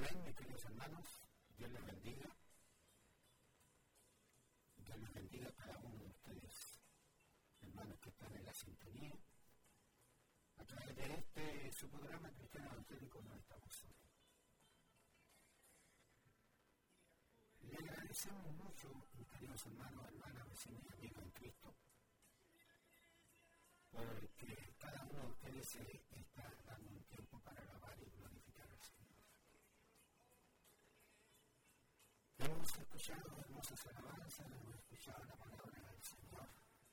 Amén, mis queridos hermanos. Dios les bendiga. Dios les bendiga a cada uno de ustedes, hermanos que están en la sintonía. A través de este, su programa Cristiano Evangélico, no estamos solos. Le agradecemos mucho, mis queridos hermanos, hermanas, vecinos y amigos en Cristo, porque cada uno de ustedes se está dando un tiempo para alabar y glorificar al Señor. Hemos escuchado hermosas alabanzas, hemos escuchado la palabra del Señor.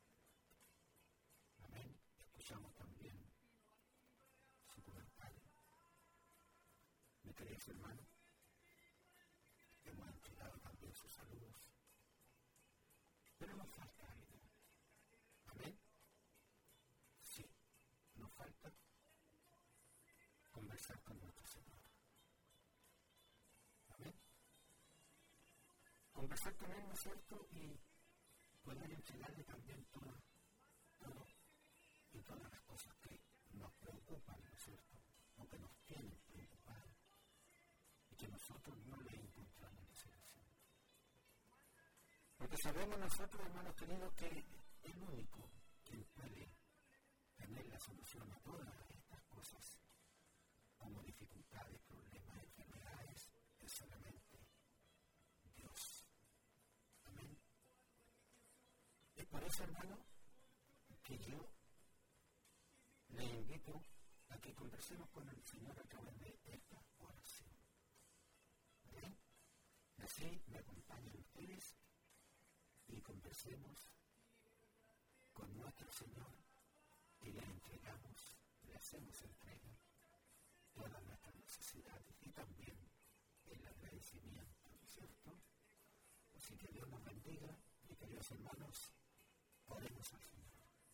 Amén. Escuchamos también su comentario. ¿Me queréis, hermano? Hemos entregado también sus saludos. Pero nos falta algo. Amén. Sí, nos falta conversar con nuestro Señor. Amén. Conversar con Él, ¿no es cierto? Y poder entregarle también todo, todo y todas las cosas que nos preocupan, ¿no es cierto? O que nos tienen preocupados y que nosotros no le encontramos la solución. Porque sabemos nosotros, hermanos queridos, que el único quien puede tener la solución a todas estas cosas, como dificultades, problemas, enfermedades, es solamente Dios. Amén. Es por eso, hermano, que yo le invito a que conversemos con el Señor a través de esta oración. Amén. Así me acompañan ustedes y conversemos con nuestro Señor y le entregamos, le hacemos entrega todas nuestras necesidades y también el agradecimiento, ¿no es cierto? Así que Dios nos bendiga y queridos hermanos, oremos al Señor.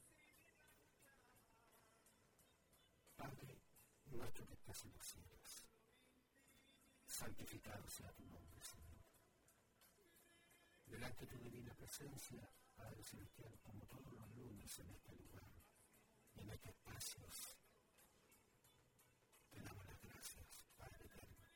Padre nuestro que estás en los cielos, santificado sea tu nombre, Señor. Delante de tu divina presencia, Padre Celestial, como todos los lunes en este lugar, en estos espacios, te damos las gracias, Padre eterno,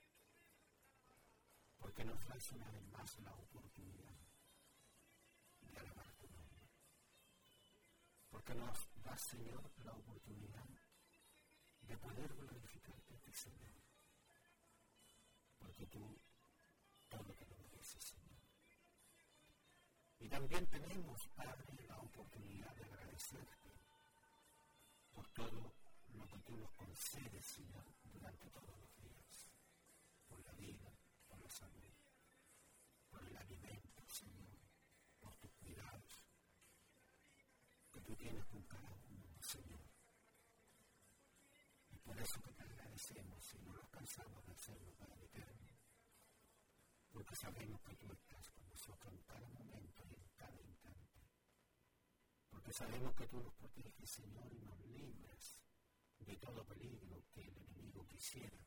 porque nos das una vez más la oportunidad de alabar tu nombre, porque nos das, Señor, la oportunidad de poder glorificarte a ti, Señor, porque tú todo te lo mereces, Señor. Y también tenemos, Padre, la oportunidad de agradecerte por todo lo que tú nos concedes, Señor, durante todos los días, por la vida, por la salud, por el alimento, Señor, por tus cuidados que tú tienes con cada uno, Señor. Y por eso que te agradecemos y no nos cansamos de hacerlo, Padre eterno, porque sabemos que tú estás con nosotros en cada momento y en cada instante. Porque sabemos que tú nos proteges, Señor, y nos libras de todo peligro que el enemigo quisiera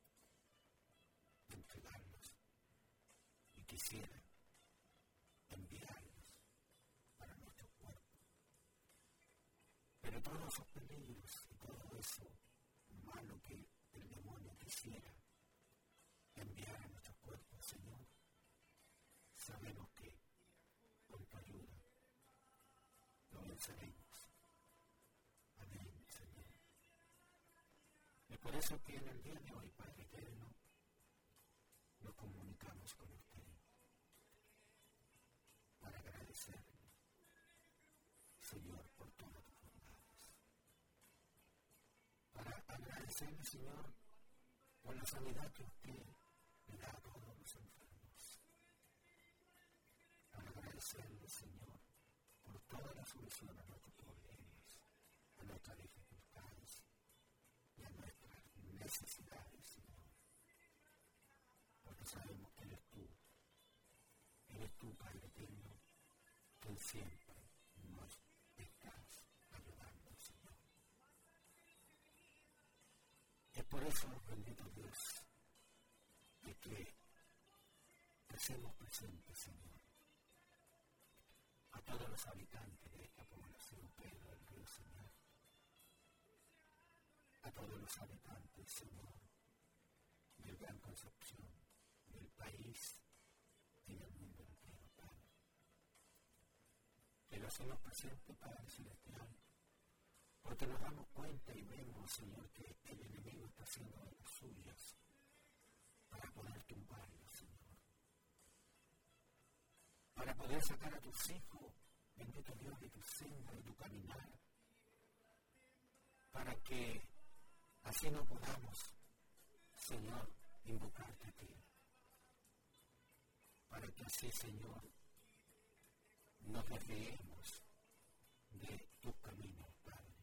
entregarnos y quisiera enviarnos para nuestro cuerpo. Pero todos esos peligros y todo eso malo que el demonio quisiera enviar a nuestro cuerpo, Señor, sabemos que con tu ayuda lo venceremos. Amén, Señor. Es por eso que en el día de hoy, Padre eterno, nos comunicamos con usted para agradecerle, Señor, por todas tus bondades. Para agradecerle, Señor, por la sanidad que usted le da a todos los enfermos. Para agradecerle, Señor, por toda la solución a nuestros problemas, a nuestras dificultades y a nuestras necesidades, Señor. Porque sabemos que eres tú, eres tú, Padre eterno, quien siempre nos estás ayudando, Señor. Es por eso, bendito Dios, de que te hacemos presente, Señor, a todos los habitantes de esta población, Pedro del Río, Señor, a todos los habitantes, Señor, de del Gran Concepción, del país y del mundo entero, Padre. Te lo hacemos presente, Padre Celestial, porque nos damos cuenta y vemos, Señor, que el enemigo está haciendo de las suyas para poder tumbarlo, Señor. Para poder sacar a tus hijos, bendito Dios, de tu senda, de tu caminar, para que así no podamos, Señor, invocarte a ti. Para que así, Señor, nos desviemos de tus caminos, Padre.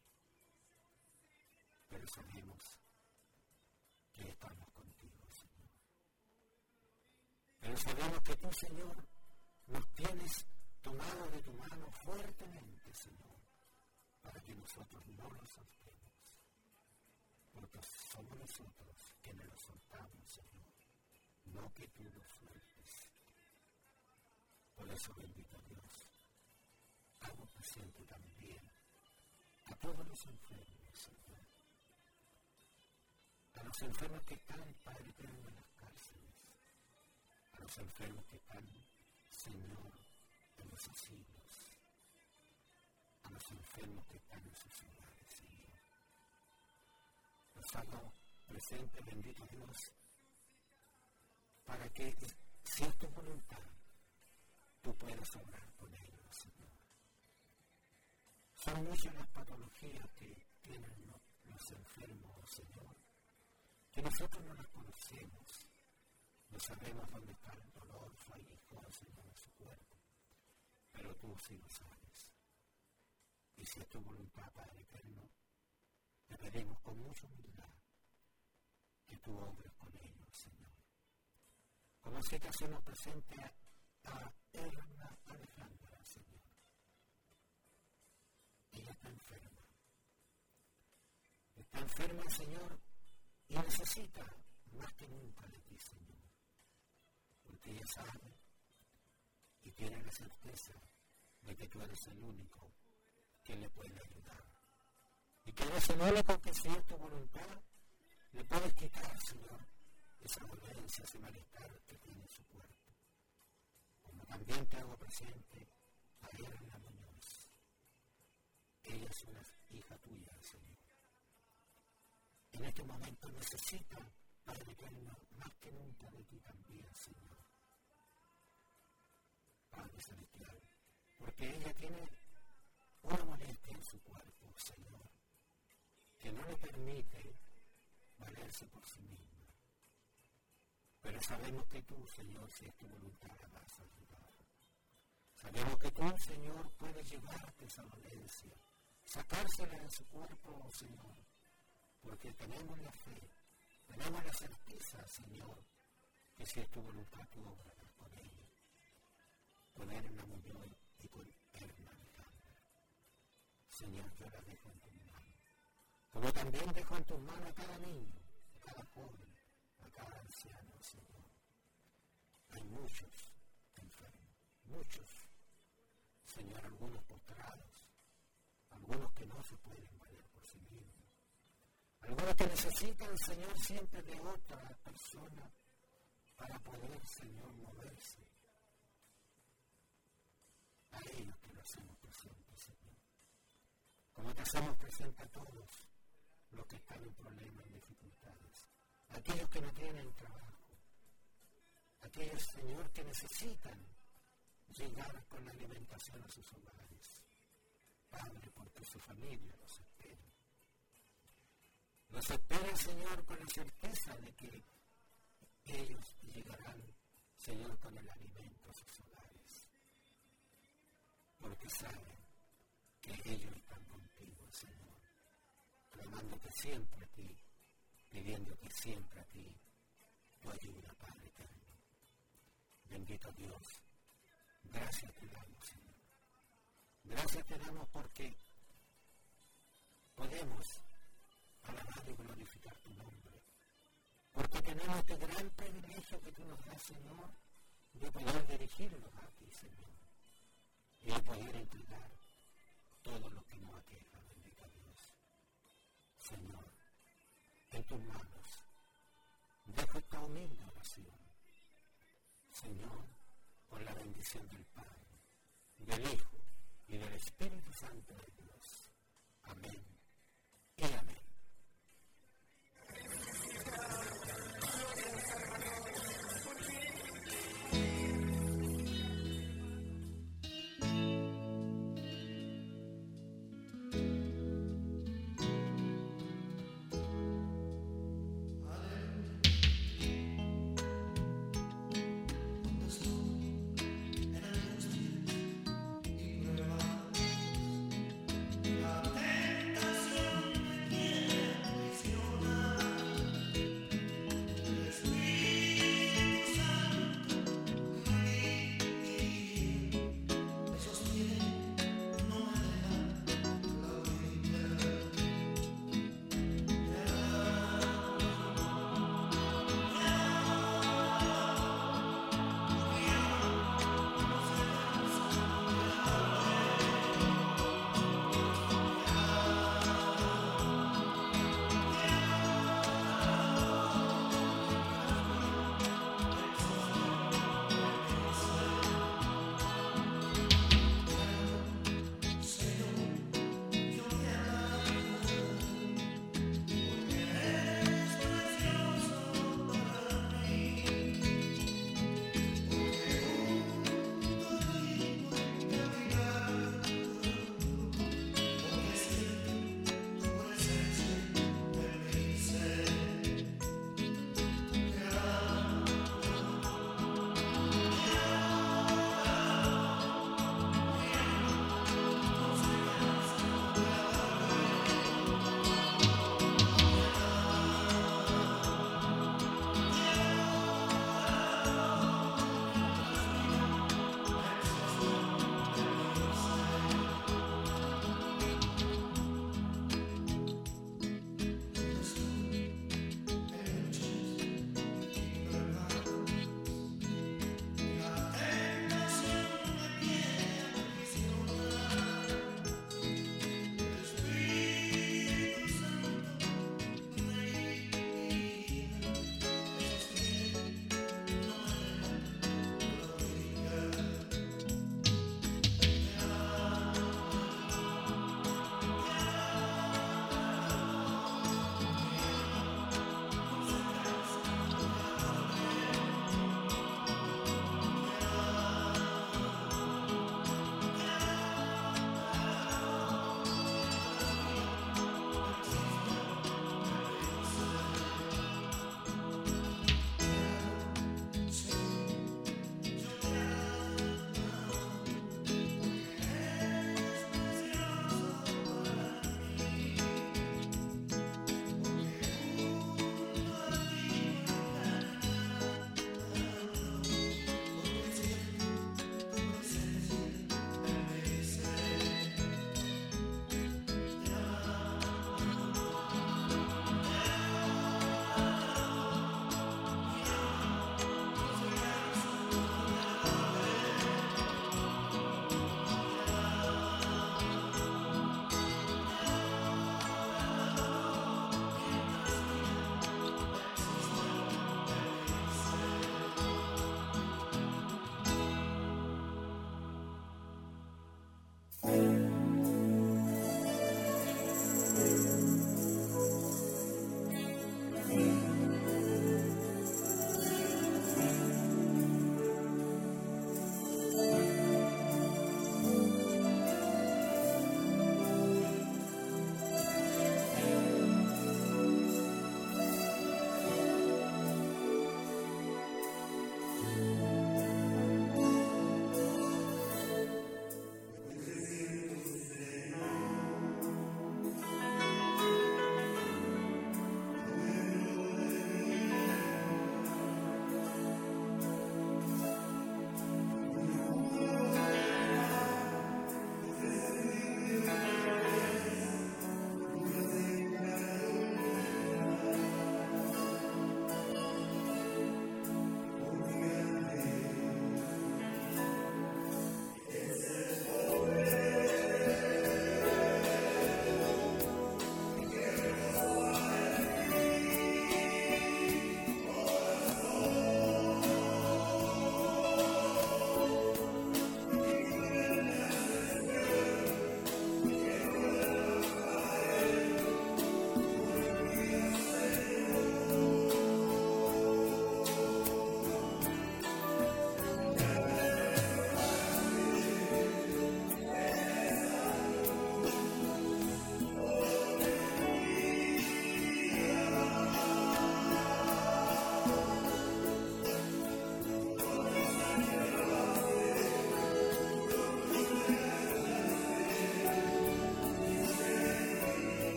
Pero sabemos que estamos contigo, Señor. Pero sabemos que tú, Señor, nos tienes tomado de tu mano fuertemente, Señor, para que nosotros no nos soltemos. Porque somos nosotros que nos lo soltamos, Señor, no que tú nos sueltes. Por eso, bendito Dios, hago presente también a todos los enfermos, Señor. A los enfermos que están, Padre eterno, en las cárceles. A los enfermos que están, Señor, en los asilos. A los enfermos que están en sus hogares, Señor. Los hago presente, bendito Dios, para que, si es tu voluntad, tú puedas obrar con ellos, Señor. Son muchas las patologías que tienen los, los enfermos, Señor, que nosotros no las conocemos. No sabemos dónde está el dolor, su aguijón, Señor, en su cuerpo. Pero tú sí lo sabes. Y si es tu voluntad, Padre eterno, te pedimos con mucha humildad que tú obres con ellos, Señor. Como sé que hacemos presente a, a Erna Alejandra, Señor. Ella está enferma. Está enferma, Señor, y necesita más que nunca de ti, Señor. Porque ella sabe y tiene la certeza de que tú eres el único que le puede ayudar. Y que eres el único que, si es tu voluntad, le puedes quitar, Señor, esa dolencia, ese malestar que tiene en su cuerpo. Como también te hago presente a Erna Muñoz. Ella es una hija tuya, Señor. En este momento necesita, Padre eterno, más que nunca de ti también, Señor. Padre celestial, porque ella tiene una molestia en su cuerpo, Señor, que no le permite valerse por sí misma. Pero sabemos que tú, Señor, si es tu voluntad, la vas a ayudar. Sabemos que tú, Señor, puedes llevarte esa dolencia, sacársela de su cuerpo, Señor, porque tenemos la fe, tenemos la certeza, Señor, que si es tu voluntad, tú obrarás con ella, con Erna Muñoz y con Erna Alejandra. Señor, yo la dejo en tus manos, como también dejo en tus manos a cada niño, a cada joven, a cada anciano, Señor. Hay muchos enfermos, muchos, Señor, algunos postrados, algunos que no se pueden valer por sí mismos, algunos que necesitan, Señor, siempre de otra persona para poder, Señor, moverse. A ellos te lo hacemos presente, Señor. Como te hacemos presente a todos los que están en problemas y dificultades. Aquellos que no tienen trabajo. Aquellos, Señor, que necesitan llegar con la alimentación a sus hogares. Padre, porque su familia los espera. Los espera, Señor, con la certeza de que ellos llegarán, Señor, con el alimento a sus hogares. Porque saben que ellos están contigo, Señor, clamándote siempre a ti, pidiéndote siempre a ti tu ayuda, Padre eterno. Bendito Dios, gracias te damos, Señor. Gracias te damos porque podemos alabar y glorificar tu nombre. Porque tenemos este gran privilegio que tú nos das, Señor, de poder dirigirnos a ti, Señor. Y de poder entregar todo lo que nos aqueja, bendito Dios. Señor, en tus manos, dejo esta humilde oración. Señor, por la bendición del Padre, del Hijo y del Espíritu Santo de Dios. Amén y amén. La tentación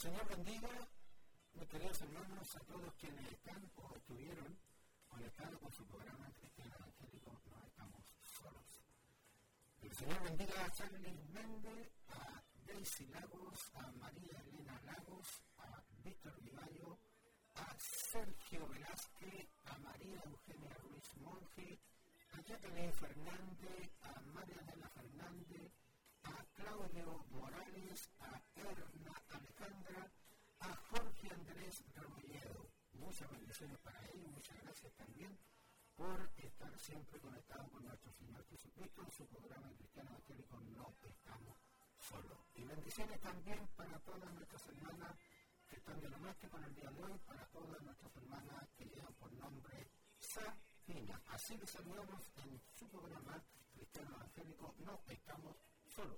Señor bendiga, mis queridos hermanos, a todos quienes están o estuvieron conectados con su programa Cristiano Evangélico. No estamos solos. El Señor bendiga a Charlie Méndez, a Daisy Lagos, a María Elena Lagos, a Víctor Vivallo, a Sergio Velázquez, a María Eugenia Ruiz Monge, a Jacqueline Fernández, a María Elena Fernández, a Claudio Morales, a Erna Alejandra, a Jorge Andrés Rebolledo. Muchas bendiciones para ellos, muchas gracias también por estar siempre conectados con nuestro Señor Jesucristo en su programa Cristiano Evangélico. No estamos solos. Y bendiciones también para todas nuestras hermanas que están de doméstico en el día de hoy, para todas nuestras hermanas que llevan por nombre Safina. Así les saludamos en su programa Cristiano Evangélico. No estamos solos.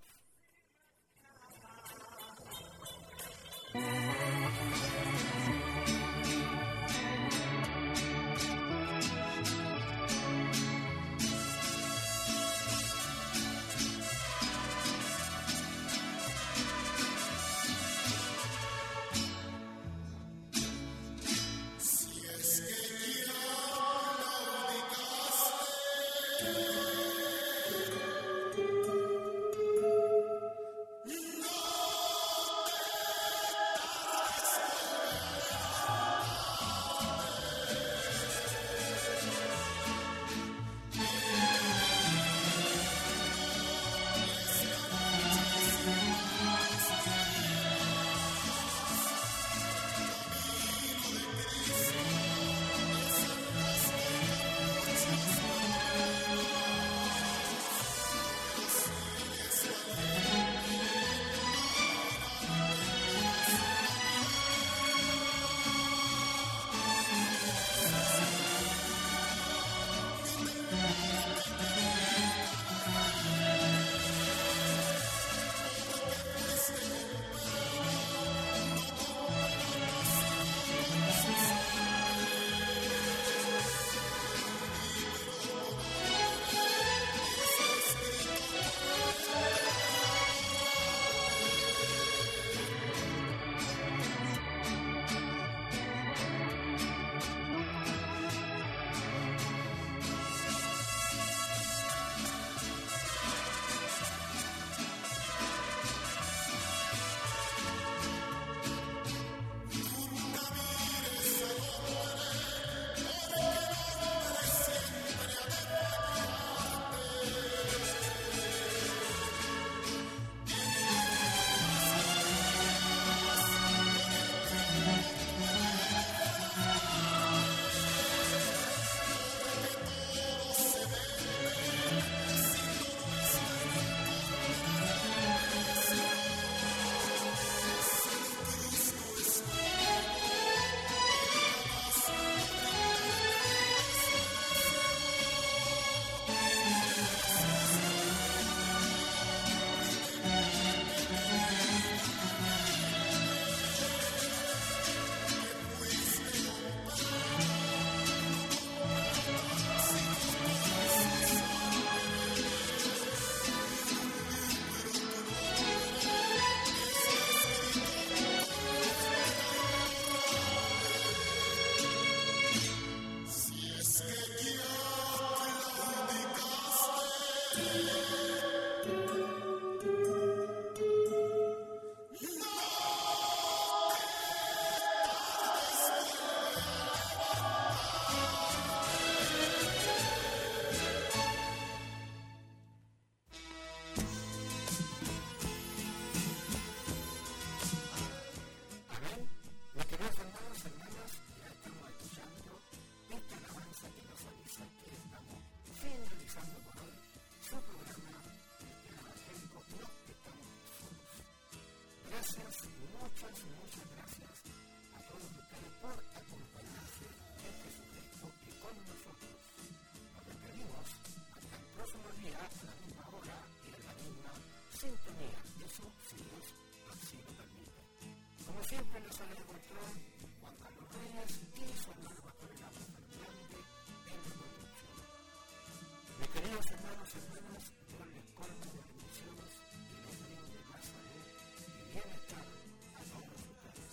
Bienestar a todos ustedes.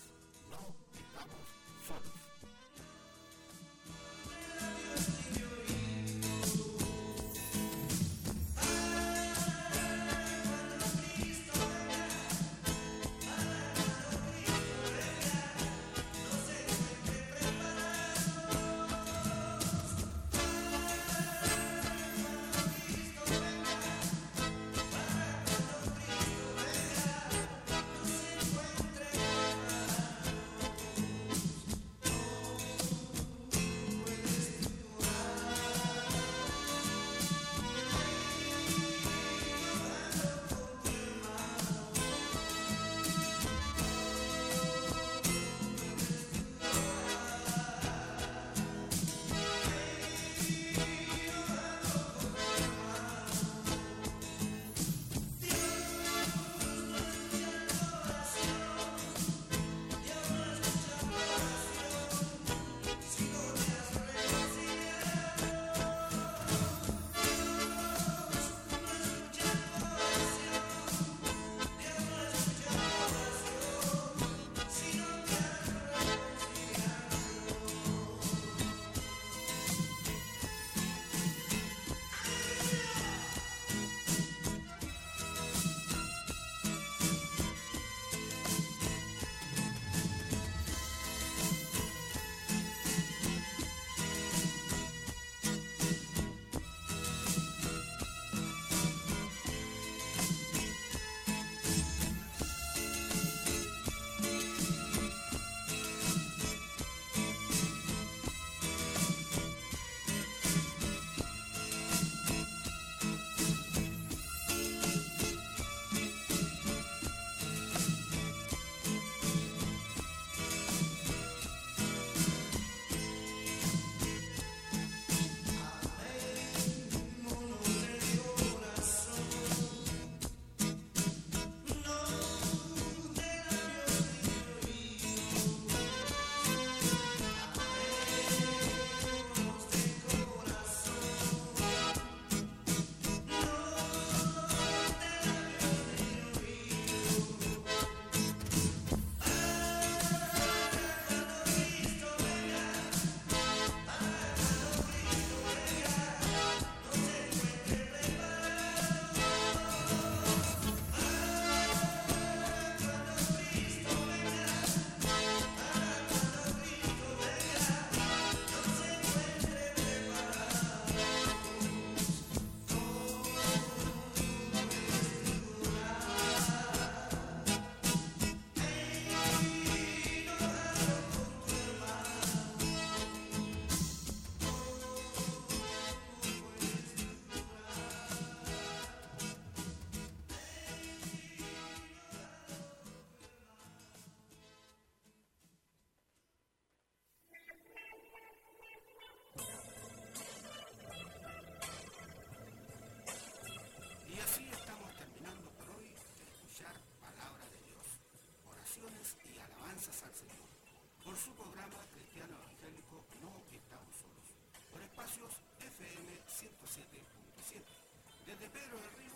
de Pedro de Río